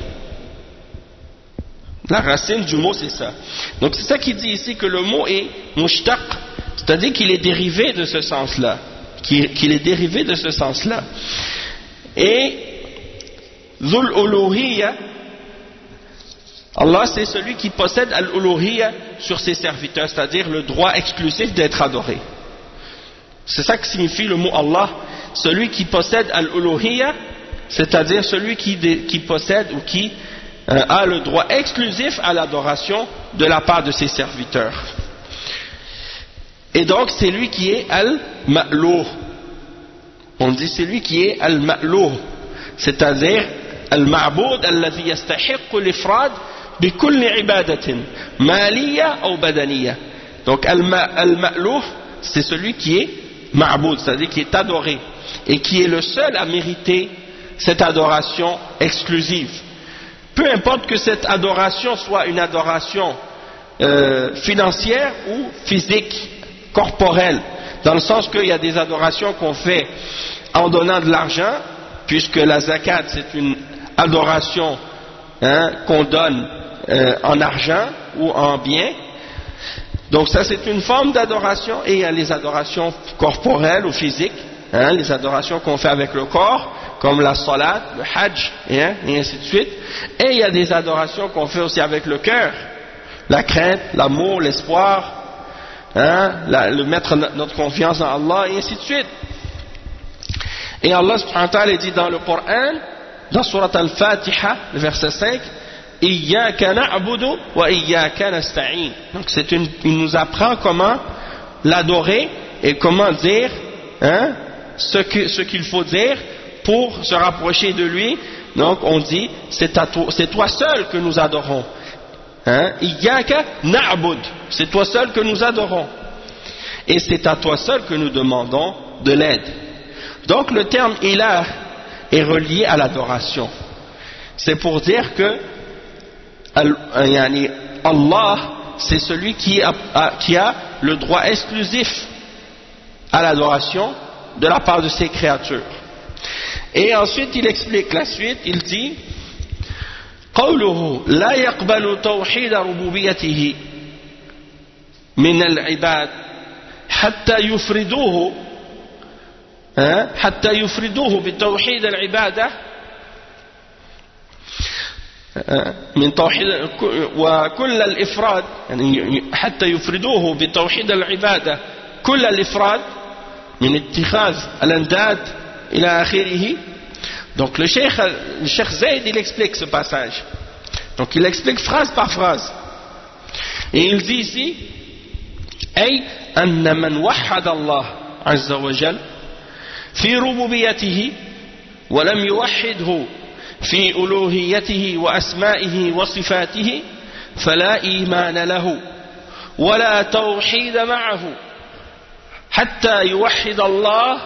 Speaker 1: La racine du mot c'est ça. Donc c'est ça qui dit ici que le mot est mushtaq, c'est-à-dire qu'il est dérivé de ce sens-là. Qu'il est dérivé de ce sens-là. Et Dhul Uluhiyya, Allah, c'est celui qui possède al-uluhiyya sur ses serviteurs, c'est-à-dire le droit exclusif d'être adoré. C'est ça que signifie le mot Allah, celui qui possède al-uluhiyya, c'est-à-dire celui qui possède ou qui a le droit exclusif à l'adoration de la part de ses serviteurs. Et donc c'est lui qui est al-ma'louh. On dit c'est lui qui est al-ma'louh, c'est-à-dire al-ma'boud alladhi yastahiqqu l'ifrad bi kulli ibadatin maliyya ou badaniyya. Donc al-ma'louh, c'est celui qui est ma'boud, c'est-à-dire qui est adoré et qui est le seul à mériter cette adoration exclusive. Peu importe que cette adoration soit une adoration financière ou physique, corporelle, dans le sens qu'il y a des adorations qu'on fait en donnant de l'argent, puisque la zakat c'est une adoration qu'on donne en argent ou en biens. Donc ça c'est une forme d'adoration, et il y a les adorations corporelles ou physiques, les adorations qu'on fait avec le corps, comme la salat, le hajj, et ainsi de suite. Et il y a des adorations qu'on fait aussi avec le cœur, la crainte, l'amour, l'espoir, le mettre notre confiance en Allah, et ainsi de suite. Et Allah subhanahu wa ta'ala dit dans le Coran, dans Surat Al-Fatiha, le verset 5, Iyyaka na'budu wa iyyaka nasta'in. Donc il nous apprend comment l'adorer et comment dire ce qu'il faut dire pour se rapprocher de lui. Donc on dit c'est toi seul que nous adorons. Iyyaka na'bud, c'est toi seul que nous adorons, et c'est à toi seul que nous demandons de l'aide. Donc le terme ilah est relié à l'adoration. C'est pour dire que Allah, c'est celui qui a le droit exclusif à l'adoration de la part de ses créatures. Et ensuite il explique la suite, il dit قوله لا يقبل توحيد ربوبيته من العباد حتى يفردوه بتوحيد العبادة من توحيد وكل الإفراد، يعني حتى يفردوه بتوحيد العبادة كل الإفراد من اتخاذ الأنداد إلى آخره. Donc le cheikh Zayd il explique ce passage. Donc il explique phrase par phrase. Et il dit ici أي أن من وحد الله عز وجل في ربوبيته ولم يوحده في ألوهيته وأسمائه وصفاته فلا إيمان له ولا توحيد معه حتى يوحد الله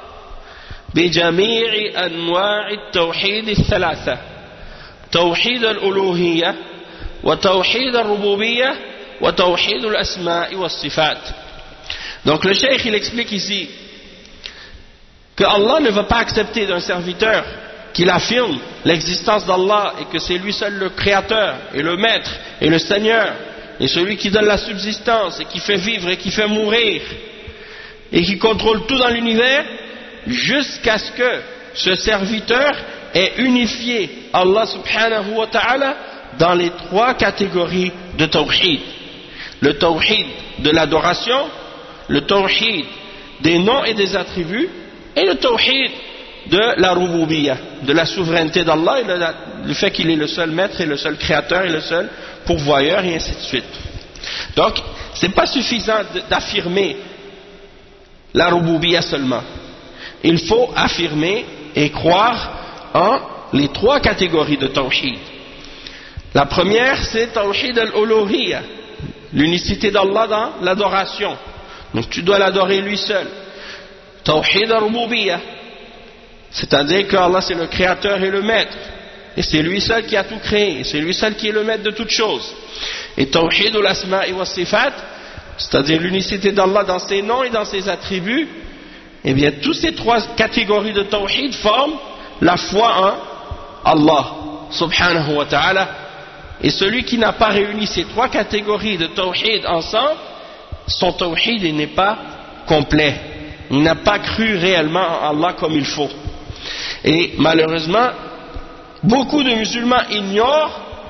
Speaker 1: بجميع أنواع التوحيد الثلاثة، توحيد الألوهية وتوحيد الربوبية وتوحيد الأسماء والصفات. Donc le cheikh il explique ici que Allah ne va pas accepter d'un serviteur qu'il affirme l'existence d'Allah et que c'est lui seul le créateur et le maître et le seigneur et celui qui donne la subsistance et qui fait vivre et qui fait mourir et qui contrôle tout dans l'univers, jusqu'à ce que ce serviteur ait unifié Allah subhanahu wa ta'ala dans les trois catégories de tawhid. Le tawhid de l'adoration, le tawhid des noms et des attributs, et le tawhid de la rububiyya, de la souveraineté d'Allah, et le fait qu'il est le seul maître et le seul créateur et le seul pourvoyeur, et ainsi de suite. Donc, ce n'est pas suffisant d'affirmer la rububiyya seulement. Il faut affirmer et croire en les trois catégories de tawhid. La première, c'est tawhid al-uluhiyya, l'unicité d'Allah dans l'adoration. Donc tu dois l'adorer lui seul. Tawhid al-rububiyya, c'est-à-dire que Allah c'est le créateur et le maître, et c'est lui seul qui a tout créé, et c'est lui seul qui est le maître de toutes choses. Et tawhid al-asma'i wa sifat, c'est-à-dire l'unicité d'Allah dans ses noms et dans ses attributs. Eh bien, toutes ces trois catégories de tawhid forment la foi en Allah subhanahu wa ta'ala. Et celui qui n'a pas réuni ces trois catégories de tawhid ensemble, son tawhid n'est pas complet. Il n'a pas cru réellement en Allah comme il faut. Et malheureusement, beaucoup de musulmans ignorent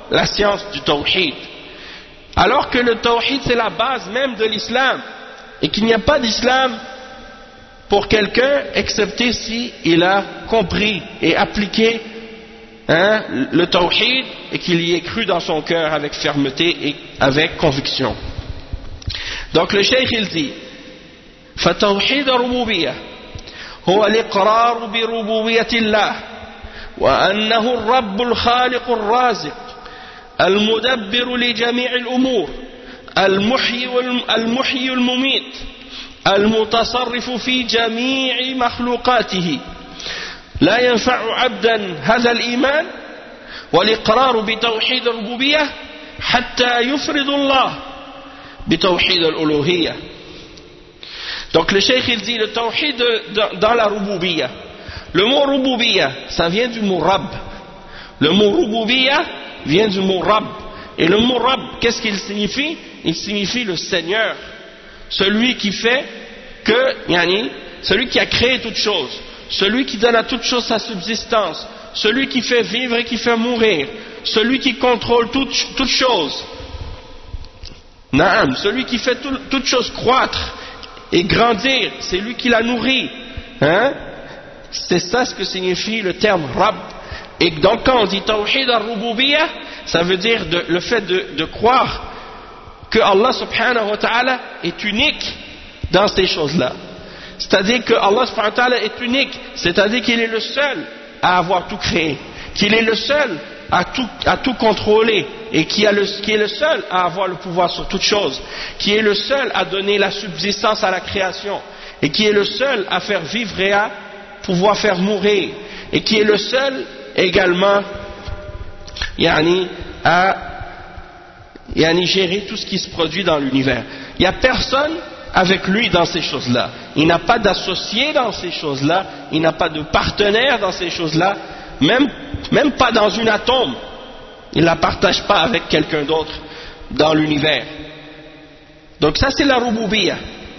Speaker 1: la science du tawhid. Alors que le tawhid c'est la base même de l'islam, et qu'il n'y a pas d'islam pour quelqu'un excepté si il a compris et appliqué le tawhid et qu'il y ait cru dans son cœur avec fermeté et avec conviction. Donc le cheikh il dit فَتَوْحِيدَ الرُّبُوبِيَّةِ هو الإقرار بربوبية الله وأنه الرب الخالق الرازق المدبر لجميع الأمور المحيي المميت المتصرف في جميع مخلوقاته. لا ينفع عبدا هذا الإيمان والإقرار بتوحيد الربوبية حتى يفرد الله بتوحيد الألوهية. Donc le cheikh il dit le tawhid dans la rububiyya. Le mot rububiyya, ça vient du mot rab. Le mot rububiyya vient du mot rab. Et le mot rab, qu'est-ce qu'il signifie? Il signifie le Seigneur, celui qui fait que, celui qui a créé toutes choses, celui qui donne à toutes choses sa subsistance, celui qui fait vivre et qui fait mourir, celui qui contrôle toutes choses. Naam, celui qui fait toutes choses croître et grandir, c'est lui qui la nourrit. C'est ça ce que signifie le terme Rabb. Et donc quand on dit Tawhid al-Rububiyyah, ça veut dire le fait de croire que Allah subhanahu wa ta'ala est unique dans ces choses-là. C'est-à-dire que Allah subhanahu wa ta'ala est unique, c'est-à-dire qu'il est le seul à avoir tout créé, qu'il est le seul à tout contrôler, et qui est le seul à avoir le pouvoir sur toute chose, qui est le seul à donner la subsistance à la création, et qui est le seul à faire vivre et à pouvoir faire mourir, et qui est le seul également à gérer tout ce qui se produit dans l'univers. Il n'y a personne avec lui dans ces choses-là. Il n'a pas d'associé dans ces choses-là, il n'a pas de partenaire dans ces choses-là, même pas dans une atome. Il ne la partage pas avec quelqu'un d'autre dans l'univers. Donc ça c'est la rububiyya.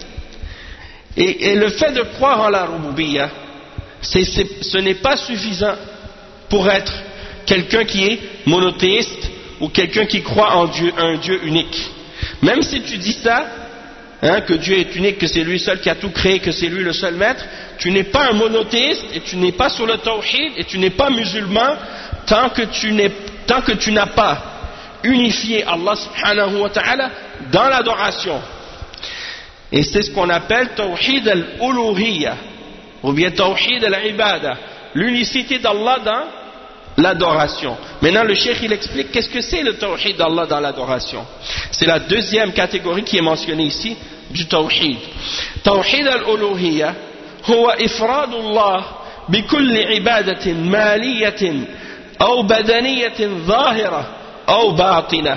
Speaker 1: Et le fait de croire en la rububiyya, ce n'est pas suffisant pour être quelqu'un qui est monothéiste ou quelqu'un qui croit en Dieu, un Dieu unique. Même si tu dis ça, que Dieu est unique, que c'est lui seul qui a tout créé, que c'est lui le seul maître, tu n'es pas un monothéiste et tu n'es pas sur le tawhid et tu n'es pas musulman tant que tu n'as pas unifié Allah subhanahu wa ta'ala dans l'adoration. Et c'est ce qu'on appelle tawhid al-uluhiyya ou bien tawhid al-ibada, l'unicité d'Allah dans l'adoration. Maintenant le cheikh il explique qu'est-ce que c'est le tawhid d'Allah dans l'adoration. C'est la deuxième catégorie qui est mentionnée ici du tawhid. Tawhid al-uluhiyya huwa ifradullah بكل عبادة مالية أو بدنية ظاهرة أو باطنة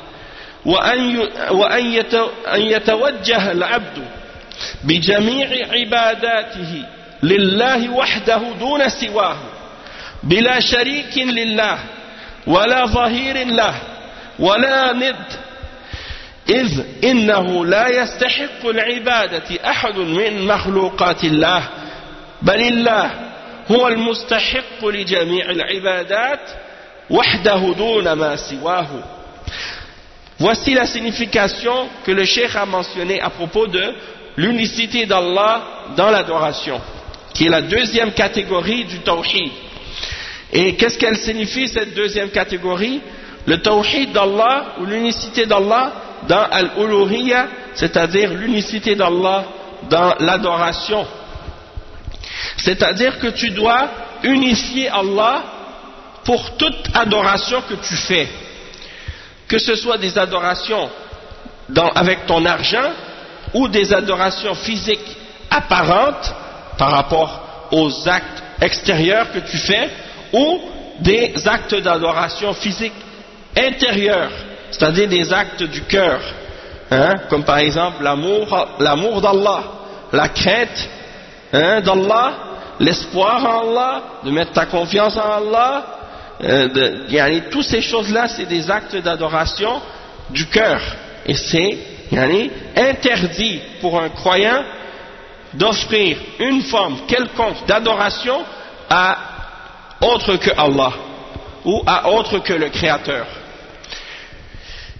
Speaker 1: وأن يتوجه العبد بجميع عباداته لله وحده دون سواه بلا شريك لله ولا ظهير له ولا ند إذ إنه لا يستحق العبادة أحد من مخلوقات الله بل الله هو المستحق لجميع العبادات وحده دون ما سواه. Voici la signification que le cheikh a mentionnée à propos de l'unicité d'Allah dans l'adoration, qui est la deuxième catégorie du tawhid. Et qu'est-ce qu'elle signifie cette deuxième catégorie? Le tawhid d'Allah ou l'unicité d'Allah dans al-uluhiyya, c'est-à-dire l'unicité d'Allah dans l'adoration. C'est-à-dire que tu dois unifier Allah pour toute adoration que tu fais. Que ce soit des adorations avec ton argent ou des adorations physiques apparentes par rapport aux actes extérieurs que tu fais, ou des actes d'adoration physique intérieurs, c'est-à-dire des actes du cœur, comme par exemple l'amour d'Allah, la crainte d'Allah, l'espoir en Allah, de mettre ta confiance en Allah, toutes ces choses-là, c'est des actes d'adoration du cœur. Et c'est interdit pour un croyant d'offrir une forme quelconque d'adoration à autre que Allah ou à autre que le Créateur.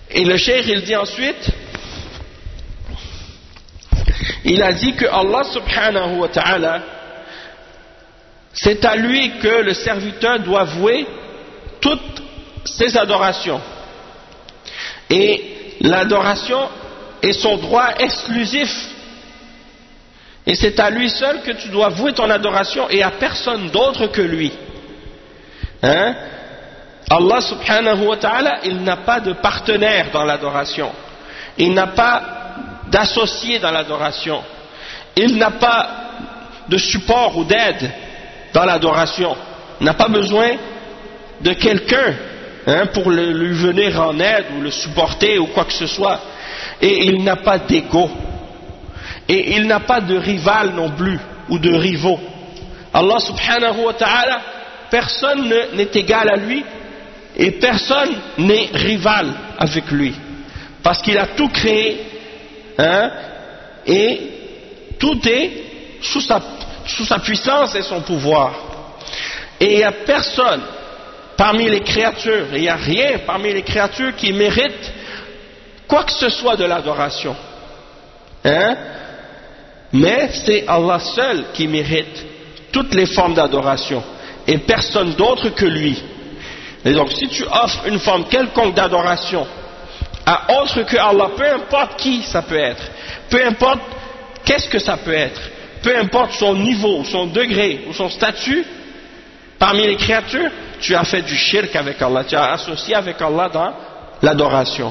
Speaker 1: Et le cheikh il dit ensuite, il a dit que Allah subhanahu wa ta'ala, c'est à lui que le serviteur doit vouer toutes ses adorations. Et l'adoration est son droit exclusif. Et c'est à lui seul que tu dois vouer ton adoration et à personne d'autre que lui. Hein? Allah subhanahu wa ta'ala, il n'a pas de partenaire dans l'adoration. Il n'a pas d'associé dans l'adoration. Il n'a pas de support ou d'aide dans l'adoration. Il n'a pas besoin de quelqu'un pour lui venir en aide ou le supporter ou quoi que ce soit. Et il n'a pas d'ego. Et il n'a pas de rival non plus ou de rivaux. Allah subhanahu wa ta'ala, personne n'est égal à lui et personne n'est rival avec lui. Parce qu'il a tout créé et tout est sous sa puissance et son pouvoir. Et il n'y a personne parmi les créatures, il n'y a rien parmi les créatures qui mérite quoi que ce soit de l'adoration. Mais c'est Allah seul qui mérite toutes les formes d'adoration et personne d'autre que lui. Et donc si tu offres une forme quelconque d'adoration à autre que Allah, peu importe qui ça peut être, peu importe qu'est-ce que ça peut être, peu importe son niveau, son degré ou son statut parmi les créatures, tu as fait du shirk avec Allah, tu as associé avec Allah dans l'adoration.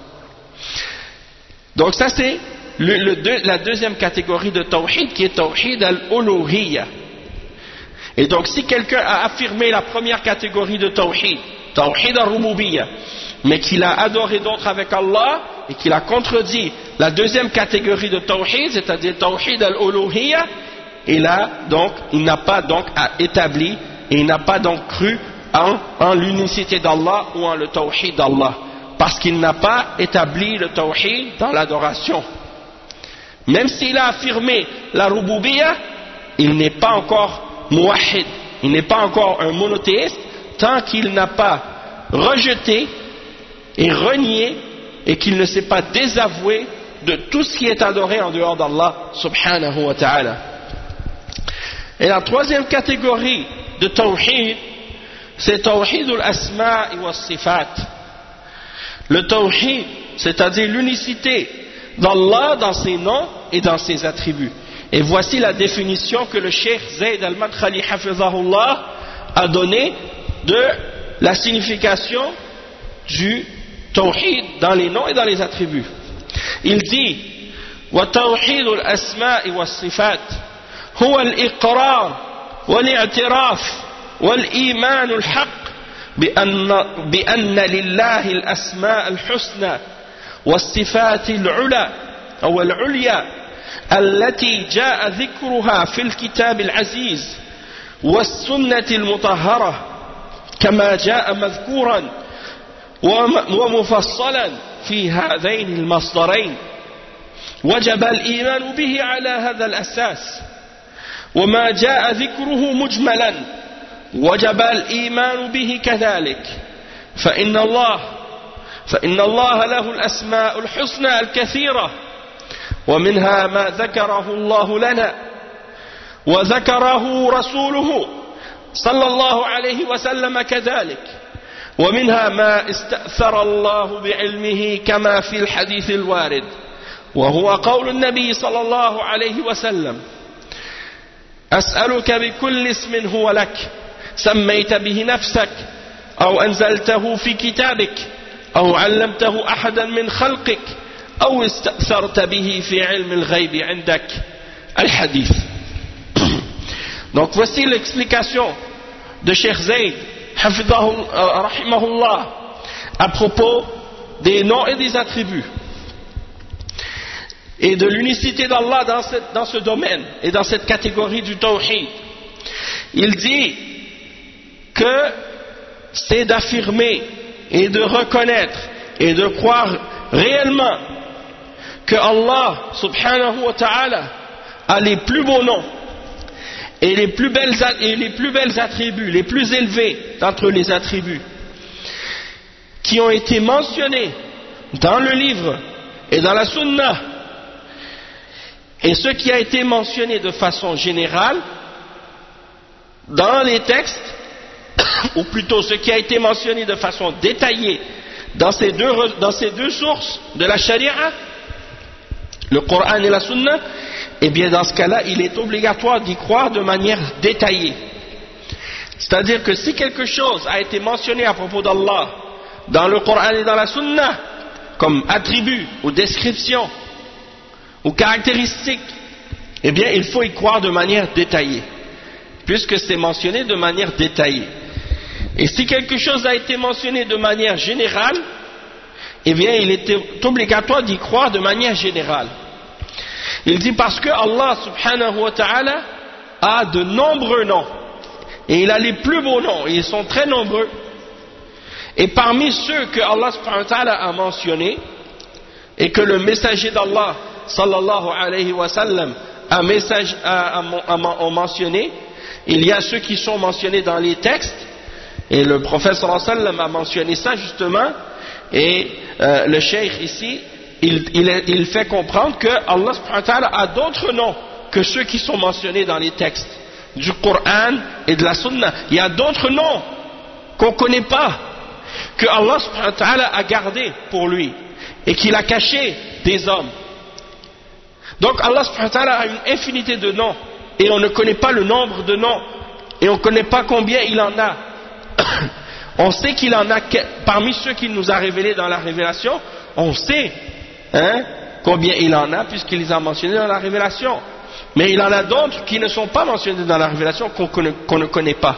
Speaker 1: Donc ça c'est la deuxième catégorie de tawhid qui est tawhid al-uluhiyya. Et donc si quelqu'un a affirmé la première catégorie de tawhid, tawhid al-rububiyya, mais qu'il a adoré d'autres avec Allah et qu'il a contredit la deuxième catégorie de tawhid, c'est-à-dire tawhid al-uluhiyya, et là donc il n'a pas donc établi et il n'a pas donc cru en l'unicité d'Allah ou en le tawhid d'Allah, parce qu'il n'a pas établi le tawhid dans l'adoration. Même s'il a affirmé la rububiyya, il n'est pas encore muwahhid, il n'est pas encore un monothéiste tant qu'il n'a pas rejeté et renié et qu'il ne s'est pas désavoué de tout ce qui est adoré en dehors d'Allah subhanahu wa ta'ala. Et la troisième catégorie de tawhid, c'est tawhid al-asma' wa sifat. Le tawhid, c'est-à-dire l'unicité d'Allah dans ses noms et dans ses attributs. Et voici la définition que le cheikh Zayd al-Madkhali hafizahullah a donnée de la signification du tawhid dans les noms et dans les attributs. Il dit وتوحيد الأسماء والصفات هو الإقرار والاعتراف والإيمان الحق بأن لله الأسماء الحسنى والصفات العلى أو العليا التي جاء ذكرها في الكتاب العزيز والسنة المطهرة كما جاء مذكورا ومفصلا في هذين المصدرين، وجب الإيمان به على هذا الأساس. وما جاء ذكره مجملا وجب الإيمان به كذلك، فإن الله له الأسماء الحسنى الكثيرة، ومنها ما ذكره الله لنا وذكره رسوله صلى الله عليه وسلم كذلك، ومنها ما استأثر الله بعلمه كما في الحديث الوارد، وهو قول النبي صلى الله عليه وسلم: أسألك بكل اسم هو لك سميت به نفسك أو أنزلته في كتابك أو علمته أحدا من خلقك أو استأثرت به في علم الغيب عندك. Al-Hadith. Donc voici l'explication de Cheikh Zayd rahimahullah à propos des noms et des attributs et de l'unicité d'Allah dans ce domaine et dans cette catégorie du tawhid. Il dit que c'est d'affirmer et de reconnaître et de croire réellement que Allah subhanahu wa ta'ala a les plus beaux noms et les plus belles attributs, les plus élevés d'entre les attributs qui ont été mentionnés dans le livre et dans la sunna, et ce qui a été mentionné de façon générale dans les textes, ou plutôt ce qui a été mentionné de façon détaillée dans ces deux sources de la charia, le Coran et la sunna, eh bien dans ce cas-là, il est obligatoire d'y croire de manière détaillée. C'est-à-dire que si quelque chose a été mentionné à propos d'Allah dans le Coran et dans la sunna, comme attribut ou description ou caractéristique, eh bien il faut y croire de manière détaillée, puisque c'est mentionné de manière détaillée. Et si quelque chose a été mentionné de manière générale, eh bien il est obligatoire d'y croire de manière générale. Il dit parce que Allah subhanahu wa ta'ala a de nombreux noms, et il a les plus beaux noms, et ils sont très nombreux. Et parmi ceux que Allah subhanahu wa ta'ala a mentionnés, et que le messager d'Allah sallallahu alayhi wa sallam a mentionné, il y a ceux qui sont mentionnés dans les textes, et le prophète sallallahu alayhi wa sallam a mentionné ça justement, et le cheikh ici, il fait comprendre que Allah subhanahu wa ta'ala a d'autres noms que ceux qui sont mentionnés dans les textes du Coran et de la Sunna. Il y a d'autres noms qu'on ne connaît pas, que Allah subhanahu wa ta'ala a gardé pour lui et qu'il a caché des hommes. Donc Allah subhanahu wa ta'ala a une infinité de noms et on ne connaît pas le nombre de noms et on ne connaît pas combien il en a. On sait qu'il en a parmi ceux qu'il nous a révélés dans la révélation, on sait combien il en a puisqu'il les a mentionnés dans la révélation. Mais il en a d'autres qui ne sont pas mentionnés dans la révélation qu'on ne connaît pas.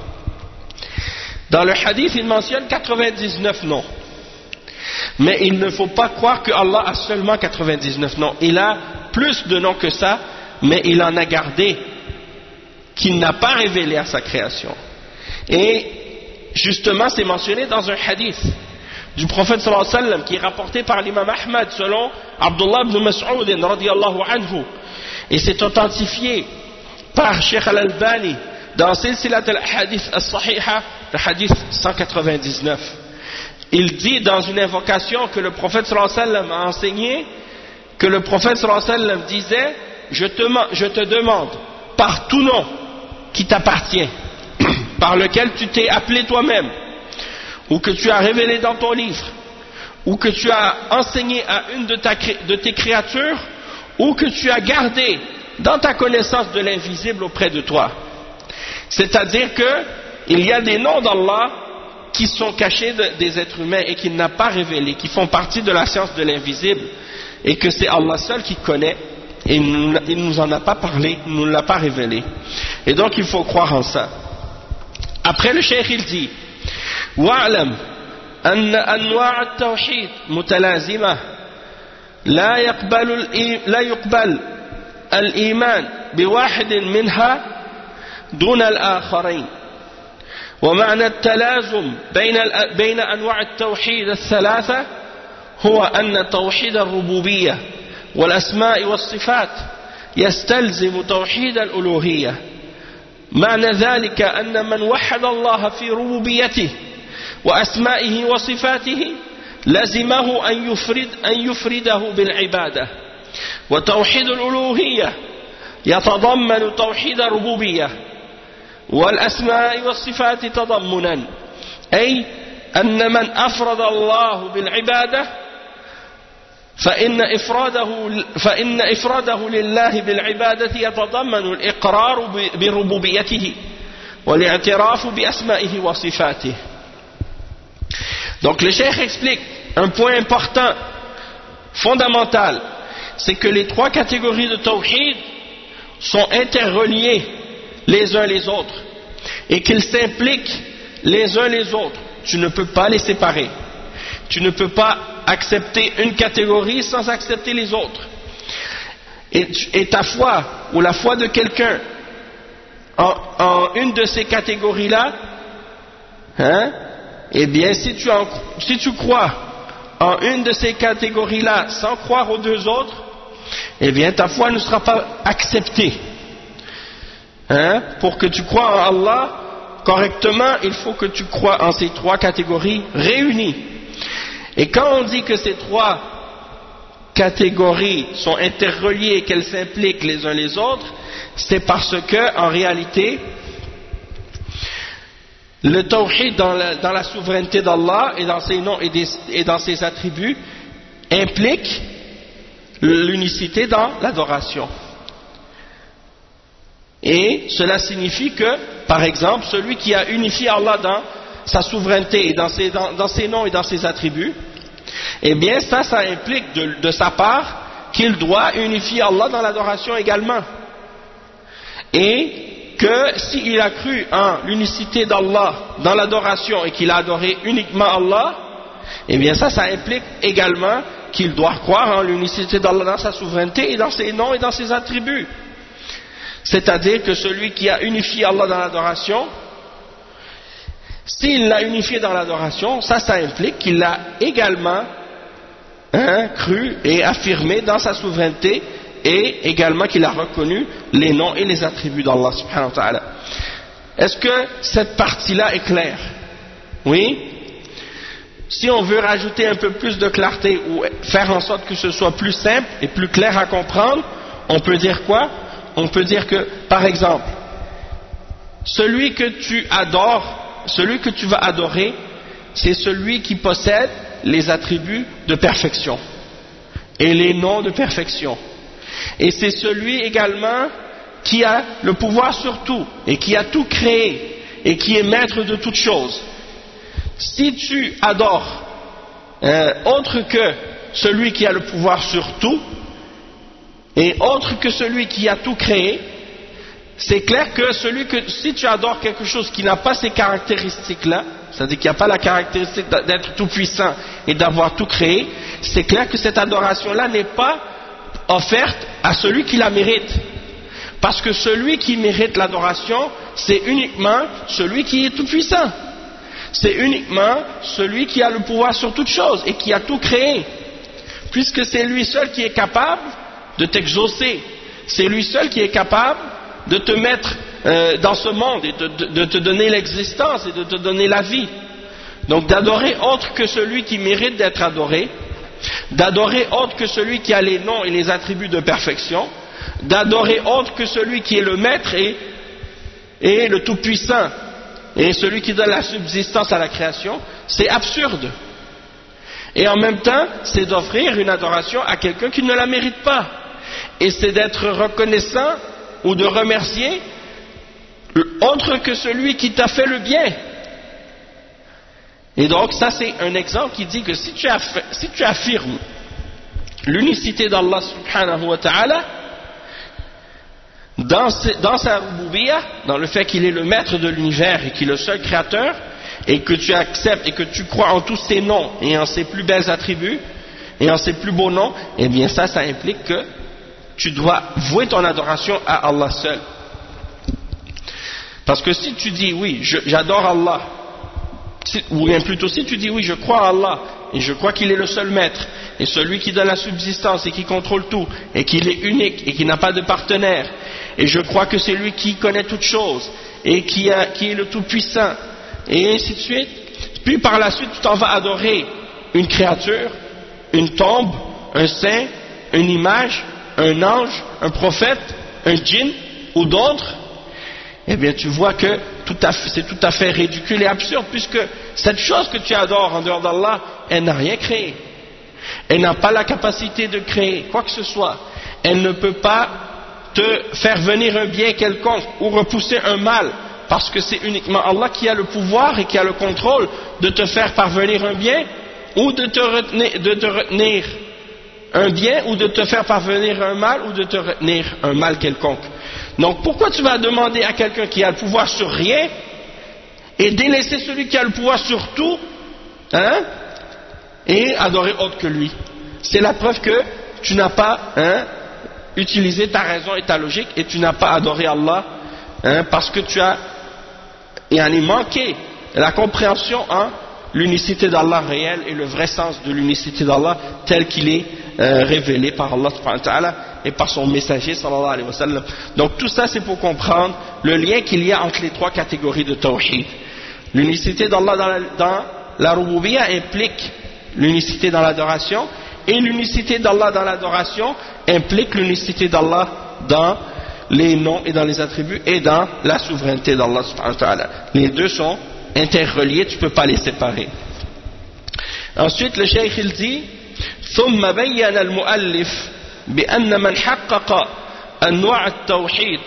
Speaker 1: Dans le hadith, il mentionne 99 noms. Mais il ne faut pas croire que Allah a seulement 99 noms. Il a plus de noms que ça, mais il en a gardé qu'il n'a pas révélé à sa création. Et justement, c'est mentionné dans un hadith du prophète sallallahu alayhi wa sallam qui est rapporté par l'imam Ahmad selon Abdullah ibn Mas'ud radiyallahu anhu, et c'est authentifié par Sheikh Al-Albani dans Silsilat al-Hadith al-Sahiha, le hadith 199. Il dit dans une invocation que le prophète sallallahu alayhi wa sallam a enseigné, que le prophète sallallahu alayhi wa sallam disait: je te demande par tout nom qui t'appartient, par lequel tu t'es appelé toi-même, ou que tu as révélé dans ton livre, ou que tu as enseigné à une de tes créatures, ou que tu as gardé dans ta connaissance de l'invisible auprès de toi. C'est-à-dire qu'il y a des noms d'Allah qui sont cachés des êtres humains et qu'il n'a pas révélés, qui font partie de la science de l'invisible, et que c'est Allah seul qui connaît, et il ne nous en a pas parlé, il ne nous l'a pas révélé. Et donc il faut croire en ça. Après le cheikh il dit: وَاعْلَمْ أَنَّ أَنْوَاعَ التَّوْحِيدِ مُتَلَازِمَةٌ لا يقبل الإيمان بواحد منها دون الآخرين. ومعنى التلازم بين أنواع التوحيد الثلاثة هو أن توحيد الربوبية والأسماء والصفات يستلزم توحيد الألوهية. معنى ذلك أن من وحد الله في ربوبيته وأسمائه وصفاته لزمه أن يفرده بالعبادة. وتوحيد الألوهية يتضمن توحيد الربوبية والأسماء والصفات تضمنا، أي أن من أفرد الله بالعبادة فإن إفراده لله بالعبادة يتضمن الإقرار بربوبيته والاعتراف بأسمائه وصفاته. Donc le cheikh explique un point important, fondamental, c'est que les trois catégories de tawhid sont interreliées les uns les autres et qu'ils s'impliquent les uns les autres. Tu ne peux pas les séparer. Tu ne peux pas accepter une catégorie sans accepter les autres. Et ta foi ou la foi de quelqu'un en une de ces catégories-là, eh bien si tu crois en une de ces catégories-là sans croire aux deux autres, eh bien ta foi ne sera pas acceptée. Pour que tu crois en Allah correctement, il faut que tu crois en ces trois catégories réunies. Et quand on dit que ces trois catégories sont interreliées et qu'elles s'impliquent les uns les autres, c'est parce que, en réalité, le tawhid dans la souveraineté d'Allah et dans ses noms et dans ses attributs implique l'unicité dans l'adoration. Et cela signifie que, par exemple, celui qui a unifié Allah dans sa souveraineté et dans ses noms et dans ses attributs, eh bien ça implique de sa part qu'il doit unifier Allah dans l'adoration également. Et que s'il a cru en l'unicité d'Allah dans l'adoration et qu'il a adoré uniquement Allah, eh bien ça implique également qu'il doit croire en l'unicité d'Allah dans sa souveraineté et dans ses noms et dans ses attributs. C'est-à-dire que celui qui a unifié Allah dans l'adoration, s'il l'a unifié dans l'adoration, ça implique qu'il l'a également cru et affirmé dans sa souveraineté et également qu'il a reconnu les noms et les attributs d'Allah subhanahu wa ta'ala. Est-ce que cette partie-là est claire? Oui? Si on veut rajouter un peu plus de clarté ou faire en sorte que ce soit plus simple et plus clair à comprendre, on peut dire quoi? On peut dire que, par exemple, celui que tu adores, celui que tu vas adorer, c'est celui qui possède les attributs de perfection et les noms de perfection. Et c'est celui également qui a le pouvoir sur tout et qui a tout créé et qui est maître de toutes choses. Si tu adores autre que celui qui a le pouvoir sur tout et autre que celui qui a tout créé, c'est clair que si tu adores quelque chose qui n'a pas ces caractéristiques-là, c'est-à-dire qu'il n'y a pas la caractéristique d'être tout puissant et d'avoir tout créé, c'est clair que cette adoration-là n'est pas offerte à celui qui la mérite. Parce que celui qui mérite l'adoration, c'est uniquement celui qui est tout puissant. C'est uniquement celui qui a le pouvoir sur toute chose et qui a tout créé. Puisque c'est lui seul qui est capable de t'exaucer. C'est lui seul qui est capable de te mettre dans ce monde et de te donner l'existence et de te donner la vie. Donc d'adorer autre que celui qui mérite d'être adoré, d'adorer autre que celui qui a les noms et les attributs de perfection, d'adorer autre que celui qui est le maître et le tout-puissant et celui qui donne la subsistance à la création, c'est absurde. Et en même temps, c'est d'offrir une adoration à quelqu'un qui ne la mérite pas. Et c'est d'être reconnaissant ou de remercier autre que celui qui t'a fait le bien. Et donc ça c'est un exemple qui dit que si tu affirmes l'unicité d'Allah subhanahu wa ta'ala dans sa rububiyyah, dans le fait qu'il est le maître de l'univers et qu'il est le seul créateur, et que tu acceptes et que tu crois en tous ses noms et en ses plus belles attributs et en ses plus beaux noms, eh bien ça implique que tu dois vouer ton adoration à Allah seul. Parce que si tu dis oui, j'adore Allah, ou bien plutôt si tu dis oui, je crois en Allah et je crois qu'il est le seul maître et celui qui donne la subsistance et qui contrôle tout et qu'il est unique et qui n'a pas de partenaire, et je crois que c'est lui qui connaît toutes choses et qui est le tout-puissant, et ainsi de suite, puis par la suite tu t'en vas adorer une créature, une tombe, un saint, une image, un ange, un prophète, un djinn ou d'autres, eh bien tu vois que c'est tout à fait ridicule et absurde, puisque cette chose que tu adores en dehors d'Allah, elle n'a rien créé. Elle n'a pas la capacité de créer quoi que ce soit. Elle ne peut pas te faire venir un bien quelconque ou repousser un mal, parce que c'est uniquement Allah qui a le pouvoir et qui a le contrôle de te faire parvenir un bien ou de te retenir un bien, ou de te faire parvenir un mal ou de te retenir un mal quelconque. Donc pourquoi tu vas demander à quelqu'un qui a le pouvoir sur rien et délaisser celui qui a le pouvoir sur tout, et adorer autre que lui? C'est la preuve que tu n'as pas utilisé ta raison et ta logique, et tu n'as pas adoré Allah, parce que tu as manqué la compréhension en l'unicité d'Allah réelle et le vrai sens de l'unicité d'Allah tel qu'il est révélé par Allah subhanahu wa ta'ala et par son messager sallallahu alayhi wa sallam. Donc tout ça c'est pour comprendre le lien qu'il y a entre les trois catégories de tawhid. L'unicité d'Allah dans la rububiyyah implique l'unicité dans l'adoration, et l'unicité d'Allah dans l'adoration implique l'unicité d'Allah dans les noms et dans les attributs et dans la souveraineté d'Allah subhanahu wa ta'ala. Les deux sont interreliés, tu ne peux pas les séparer. Ensuite, le cheikh il dit ثم بين المؤلف بأن من حقق أنواع التوحيد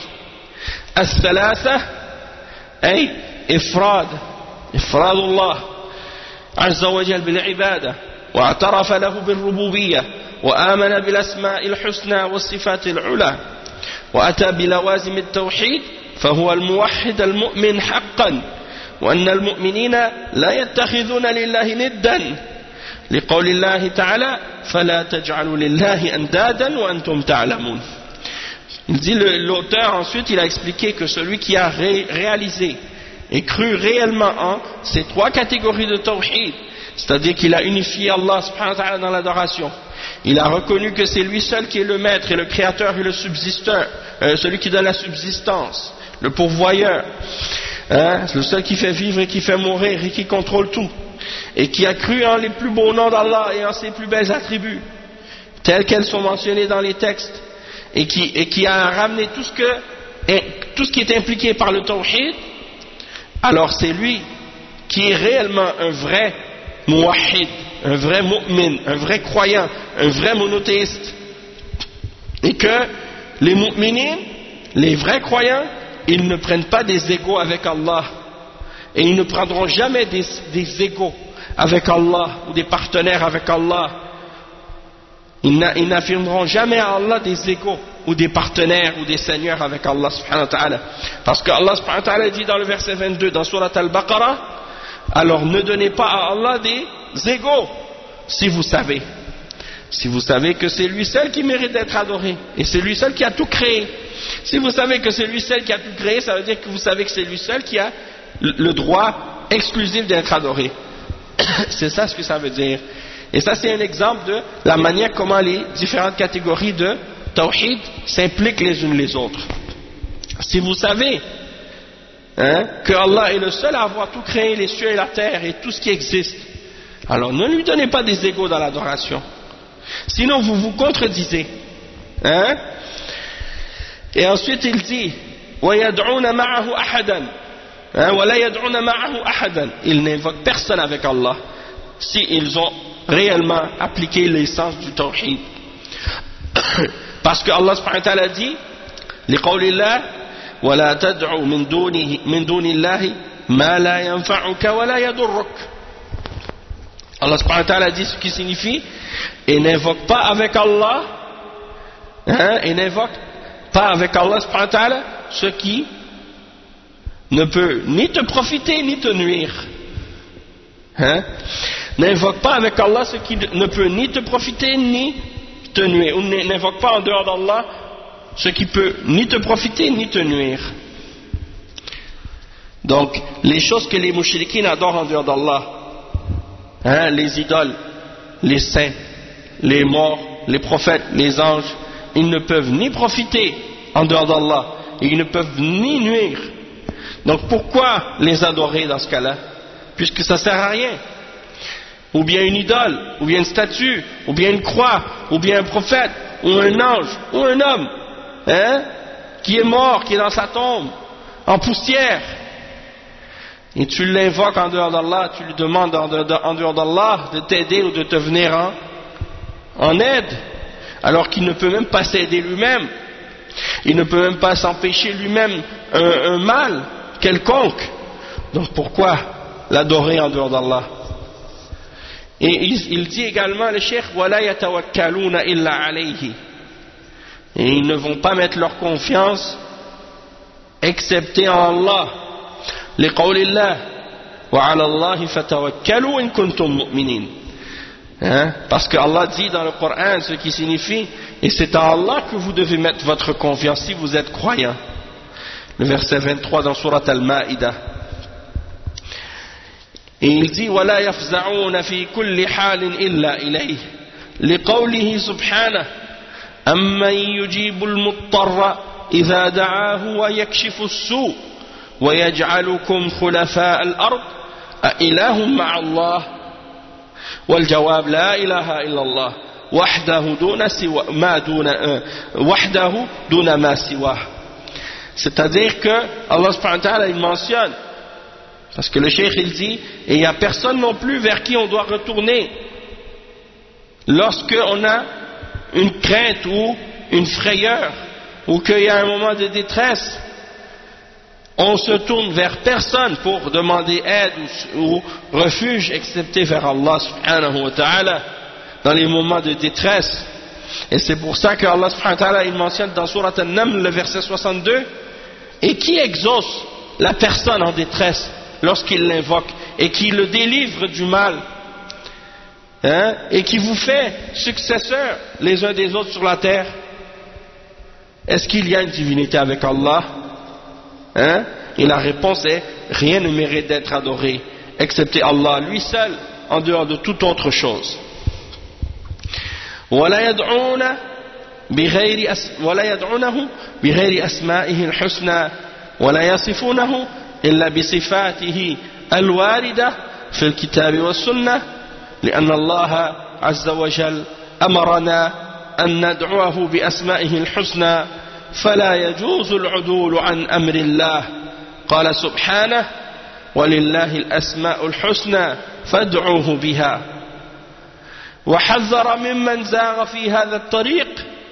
Speaker 1: الثلاثة أي إفراد الله عز وجل بالعبادة واعترف له بالربوبية وآمن بالأسماء الحسنى والصفات العلى وأتى بلوازم التوحيد فهو الموحد المؤمن حقا وأن المؤمنين لا يتخذون لله ندا لقول الله تعالى فلا تجعلوا لله أندادا وأنتم تعلمون. Il dit l'auteur ensuite il a expliqué que celui qui a réalisé et cru réellement en ces trois catégories de tawhid, c'est-à-dire qu'il a unifié Allah subhanahu wa ta'ala dans l'adoration, il a reconnu que c'est lui seul qui est le maître et le créateur et le subsisteur, celui qui donne la subsistance, le pourvoyeur, le seul qui fait vivre et qui fait mourir et qui contrôle tout, et qui a cru en les plus beaux noms d'Allah et en ses plus belles attributs tels qu'elles sont mentionnées dans les textes, et qui a ramené tout ce qui est impliqué par le tawhid, alors c'est lui qui est réellement un vrai muwahhid, un vrai mu'min, un vrai croyant, un vrai monothéiste. Et que les mu'minines, les vrais croyants, ils ne prennent pas des égos avec Allah. Et ils ne prendront jamais des égos avec Allah ou des partenaires avec Allah. Ils n'affirmeront jamais à Allah des égos ou des partenaires ou des seigneurs avec Allah subhanahu wa ta'ala. Parce que Allah subhanahu wa ta'ala dit dans le verset 22 dans Surat Al-Baqarah, alors ne donnez pas à Allah des égos si vous savez que c'est lui seul qui mérite d'être adoré et c'est lui seul qui a tout créé. Si vous savez que c'est lui seul qui a tout créé, ça veut dire que vous savez que c'est lui seul qui a le droit exclusif d'être adoré. C'est ça ce que ça veut dire. Et ça c'est un exemple de la manière comment les différentes catégories de tawhid s'impliquent les unes les autres. Si vous savez que Allah est le seul à avoir tout créé, les cieux et la terre et tout ce qui existe, alors ne lui donnez pas des égos dans l'adoration, sinon vous vous contredisez. Et ensuite il dit وَيَدْعُونَ مَعَهُ أَحَدًا وَلَا يَدْعُونَ مَعَهُ أَحَدًا. Ils n'invoquent personne avec Allah si ils ont réellement appliqué l'essence du tawhid. Parce que Allah subhanahu wa ta'ala dit لقول الله ولا تدعو من دون الله ما لا ينفعك ولا يضرك. Allah subhanahu wa ta'ala dit ce qui signifie et n'invoque pas avec Allah et n'invoque pas avec Allah subhanahu wa ta'ala ce qui ne peut ni te profiter ni te nuire. N'invoque pas avec Allah ce qui ne peut ni te profiter ni te nuire, ou n'invoque pas en dehors d'Allah ce qui peut ni te profiter ni te nuire. Donc les choses que les mouchriquins adorent en dehors d'Allah, les idoles, les saints, les morts, les prophètes, les anges, ils ne peuvent ni profiter en dehors d'Allah et ils ne peuvent ni nuire. Donc pourquoi les adorer dans ce cas-là, puisque ça sert à rien? Ou bien une idole, ou bien une statue, ou bien une croix, ou bien un prophète, ou un ange, ou un homme, qui est mort, qui est dans sa tombe, en poussière. Et tu l'invoques en dehors d'Allah, tu lui demandes en dehors d'Allah de t'aider ou de te venir en aide, alors qu'il ne peut même pas s'aider lui-même. Il ne peut même pas s'empêcher lui-même un mal quelconque. Donc pourquoi l'adorer en dehors d'Allah? Et il dit également le cheikh وَلَا يَتَوَكَّلُونَ إِلَّا عَلَيْهِ. Et ils ne vont pas mettre leur confiance excepté en Allah. لِقَوْلِ اللَّهِ وَعَلَى اللَّهِ فَتَوَكَّلُوا إِن كُنتُم مُؤْمِنِينَ. Parce que Allah dit dans le Coran ce qui signifie et c'est en Allah que vous devez mettre votre confiance si vous êtes croyant. Le verset 23 dans Surat Al-Ma'idah. Et il dit وَلَا يَفْزَعُونَ فِي كُلِّ حَالٍ إِلَّا إِلَيْهِ لِقَوْلِهِ سُبْحَانَهُ أَمَّنْ يُجِيبُ الْمُضْطَرَّ إِذَا دَعَاهُ وَيَكْشِفُ السُّوءَ وَيَجْعَلُكُمْ خُلَفَاءَ الْأَرْضِ أَإِلَٰهٌ مَعَ اللَّهِ والجواب لا إله إلا الله وحده دون ما سواه. C'est-à-dire que Allah subhanahu wa ta'ala il mentionne, parce que le cheikh il dit, et il n'y a personne non plus vers qui on doit retourner lorsqu'on a une crainte ou une frayeur ou qu'il y a un moment de détresse. On se tourne vers personne pour demander aide ou refuge excepté vers Allah subhanahu wa ta'ala dans les moments de détresse. Et c'est pour ça que Allah subhanahu wa ta'ala il mentionne dans Surat An-Naml le verset 62, et qui exauce la personne en détresse lorsqu'il l'invoque et qui le délivre du mal, hein, et qui vous fait successeurs les uns des autres sur la terre. Est-ce qu'il y a une divinité avec Allah, hein? Et la réponse est, rien ne mérite d'être adoré excepté Allah lui seul, en dehors de toute autre chose. ولا يدعونه بغير أسمائه الحسنى ولا يصفونه إلا بصفاته الواردة في الكتاب والسنة لأن الله عز وجل أمرنا أن ندعوه بأسمائه الحسنى فلا يجوز العدول عن أمر الله قال سبحانه ولله الأسماء الحسنى فادعوه بها وحذر ممن زاغ في هذا الطريق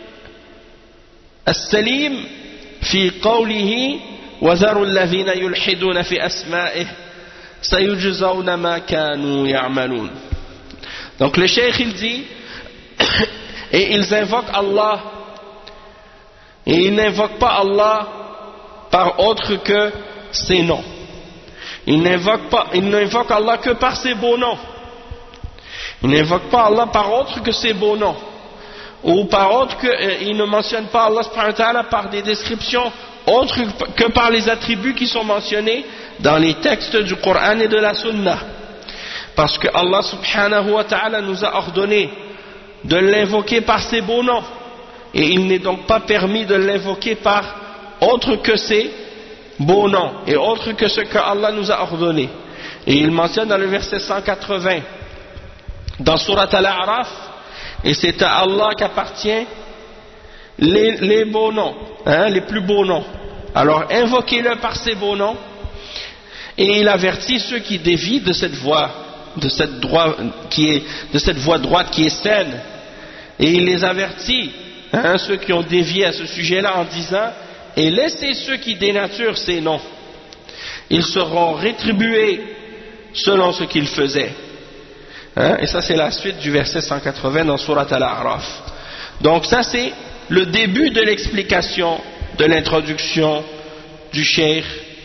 Speaker 1: السليم في قوله وذروا الذين يلحدون في أسمائه سيجزون ما كانوا يعملون. Donc le cheikh il dit et ils invoquent Allah et ils n'invoquent pas Allah par autre que ses noms. Ils n'invoquent Allah que par ses beaux noms. Ils n'invoquent pas Allah par autre que ses beaux noms, ou par autre que ils ne mentionnent pas Allah subhanahu wa ta'ala par des descriptions autres que par les attributs qui sont mentionnés dans les textes du Coran et de la Sunna, parce que Allah subhanahu wa ta'ala nous a ordonné de l'invoquer par ses beaux noms, et il n'est donc pas permis de l'invoquer par autre que ses beaux noms et autre que ce que Allah nous a ordonné. Et il mentionne dans le verset 180 dans Surat Al-A'raf, et c'est à Allah qu'appartient les beaux noms, hein, les plus beaux noms. Alors invoquez-le par ces beaux noms, et il avertit ceux qui dévient de cette voie, de cette voie droite qui est saine, et il les avertit, hein, ceux qui ont dévié à ce sujet-là en disant, et laissez ceux qui dénaturent ces noms, ils seront rétribués selon ce qu'ils faisaient. Hein? Et ça c'est la suite du verset 180 dans Surat Al-A'raf. Donc ça c'est le début de l'explication de l'introduction du cheikh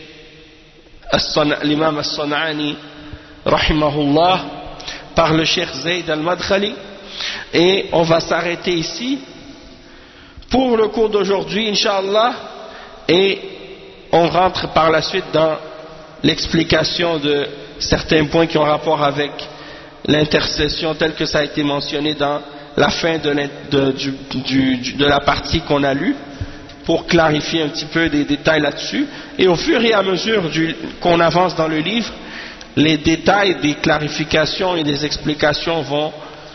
Speaker 1: l'imam As-San'ani rahimahullah par le cheikh Zayd Al-Madkhali, et on va s'arrêter ici pour le cours d'aujourd'hui Inch'Allah, et on rentre par la suite dans l'explication de certains points qui ont rapport avec l'intercession tel que ça a été mentionné dans la fin de la partie qu'on a lue, pour clarifier un petit peu des détails là-dessus, et au fur et à mesure qu'on avance dans le livre, les détails des clarifications et des explications vont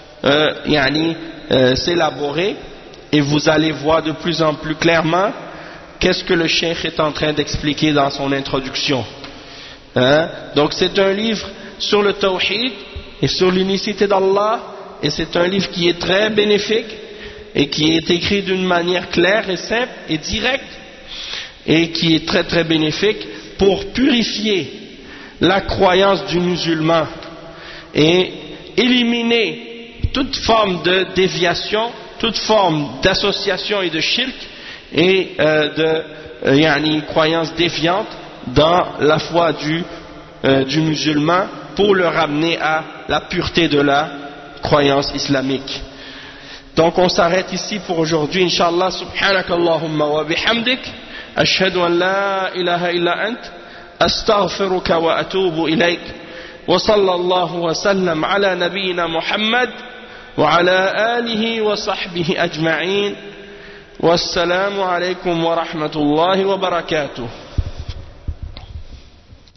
Speaker 1: s'élaborer, et vous allez voir de plus en plus clairement qu'est-ce que le cheikh est en train d'expliquer dans son introduction. Hein? Donc c'est un livre sur le tawhid et sur l'unicité d'Allah, et c'est un livre qui est très bénéfique et qui est écrit d'une manière claire et simple et directe, et qui est très très bénéfique pour purifier la croyance du musulman et éliminer toute forme de déviation, toute forme d'association et de shirk et de croyance déviante dans la foi du musulman, pour le ramener à la pureté de la croyance islamique. Donc on s'arrête ici pour aujourd'hui, Inch'Allah. Subhanakallahumma wa bihamdik, ashhadu an la ilaha illa ant, astaghfiruka wa atubu ilayk, wa sallallahu wa sallam ala nabiyyina Muhammad wa ala alihi wa sahbihi ajma'in. Wassalamu alaykum wa rahmatullahi wa barakatuh.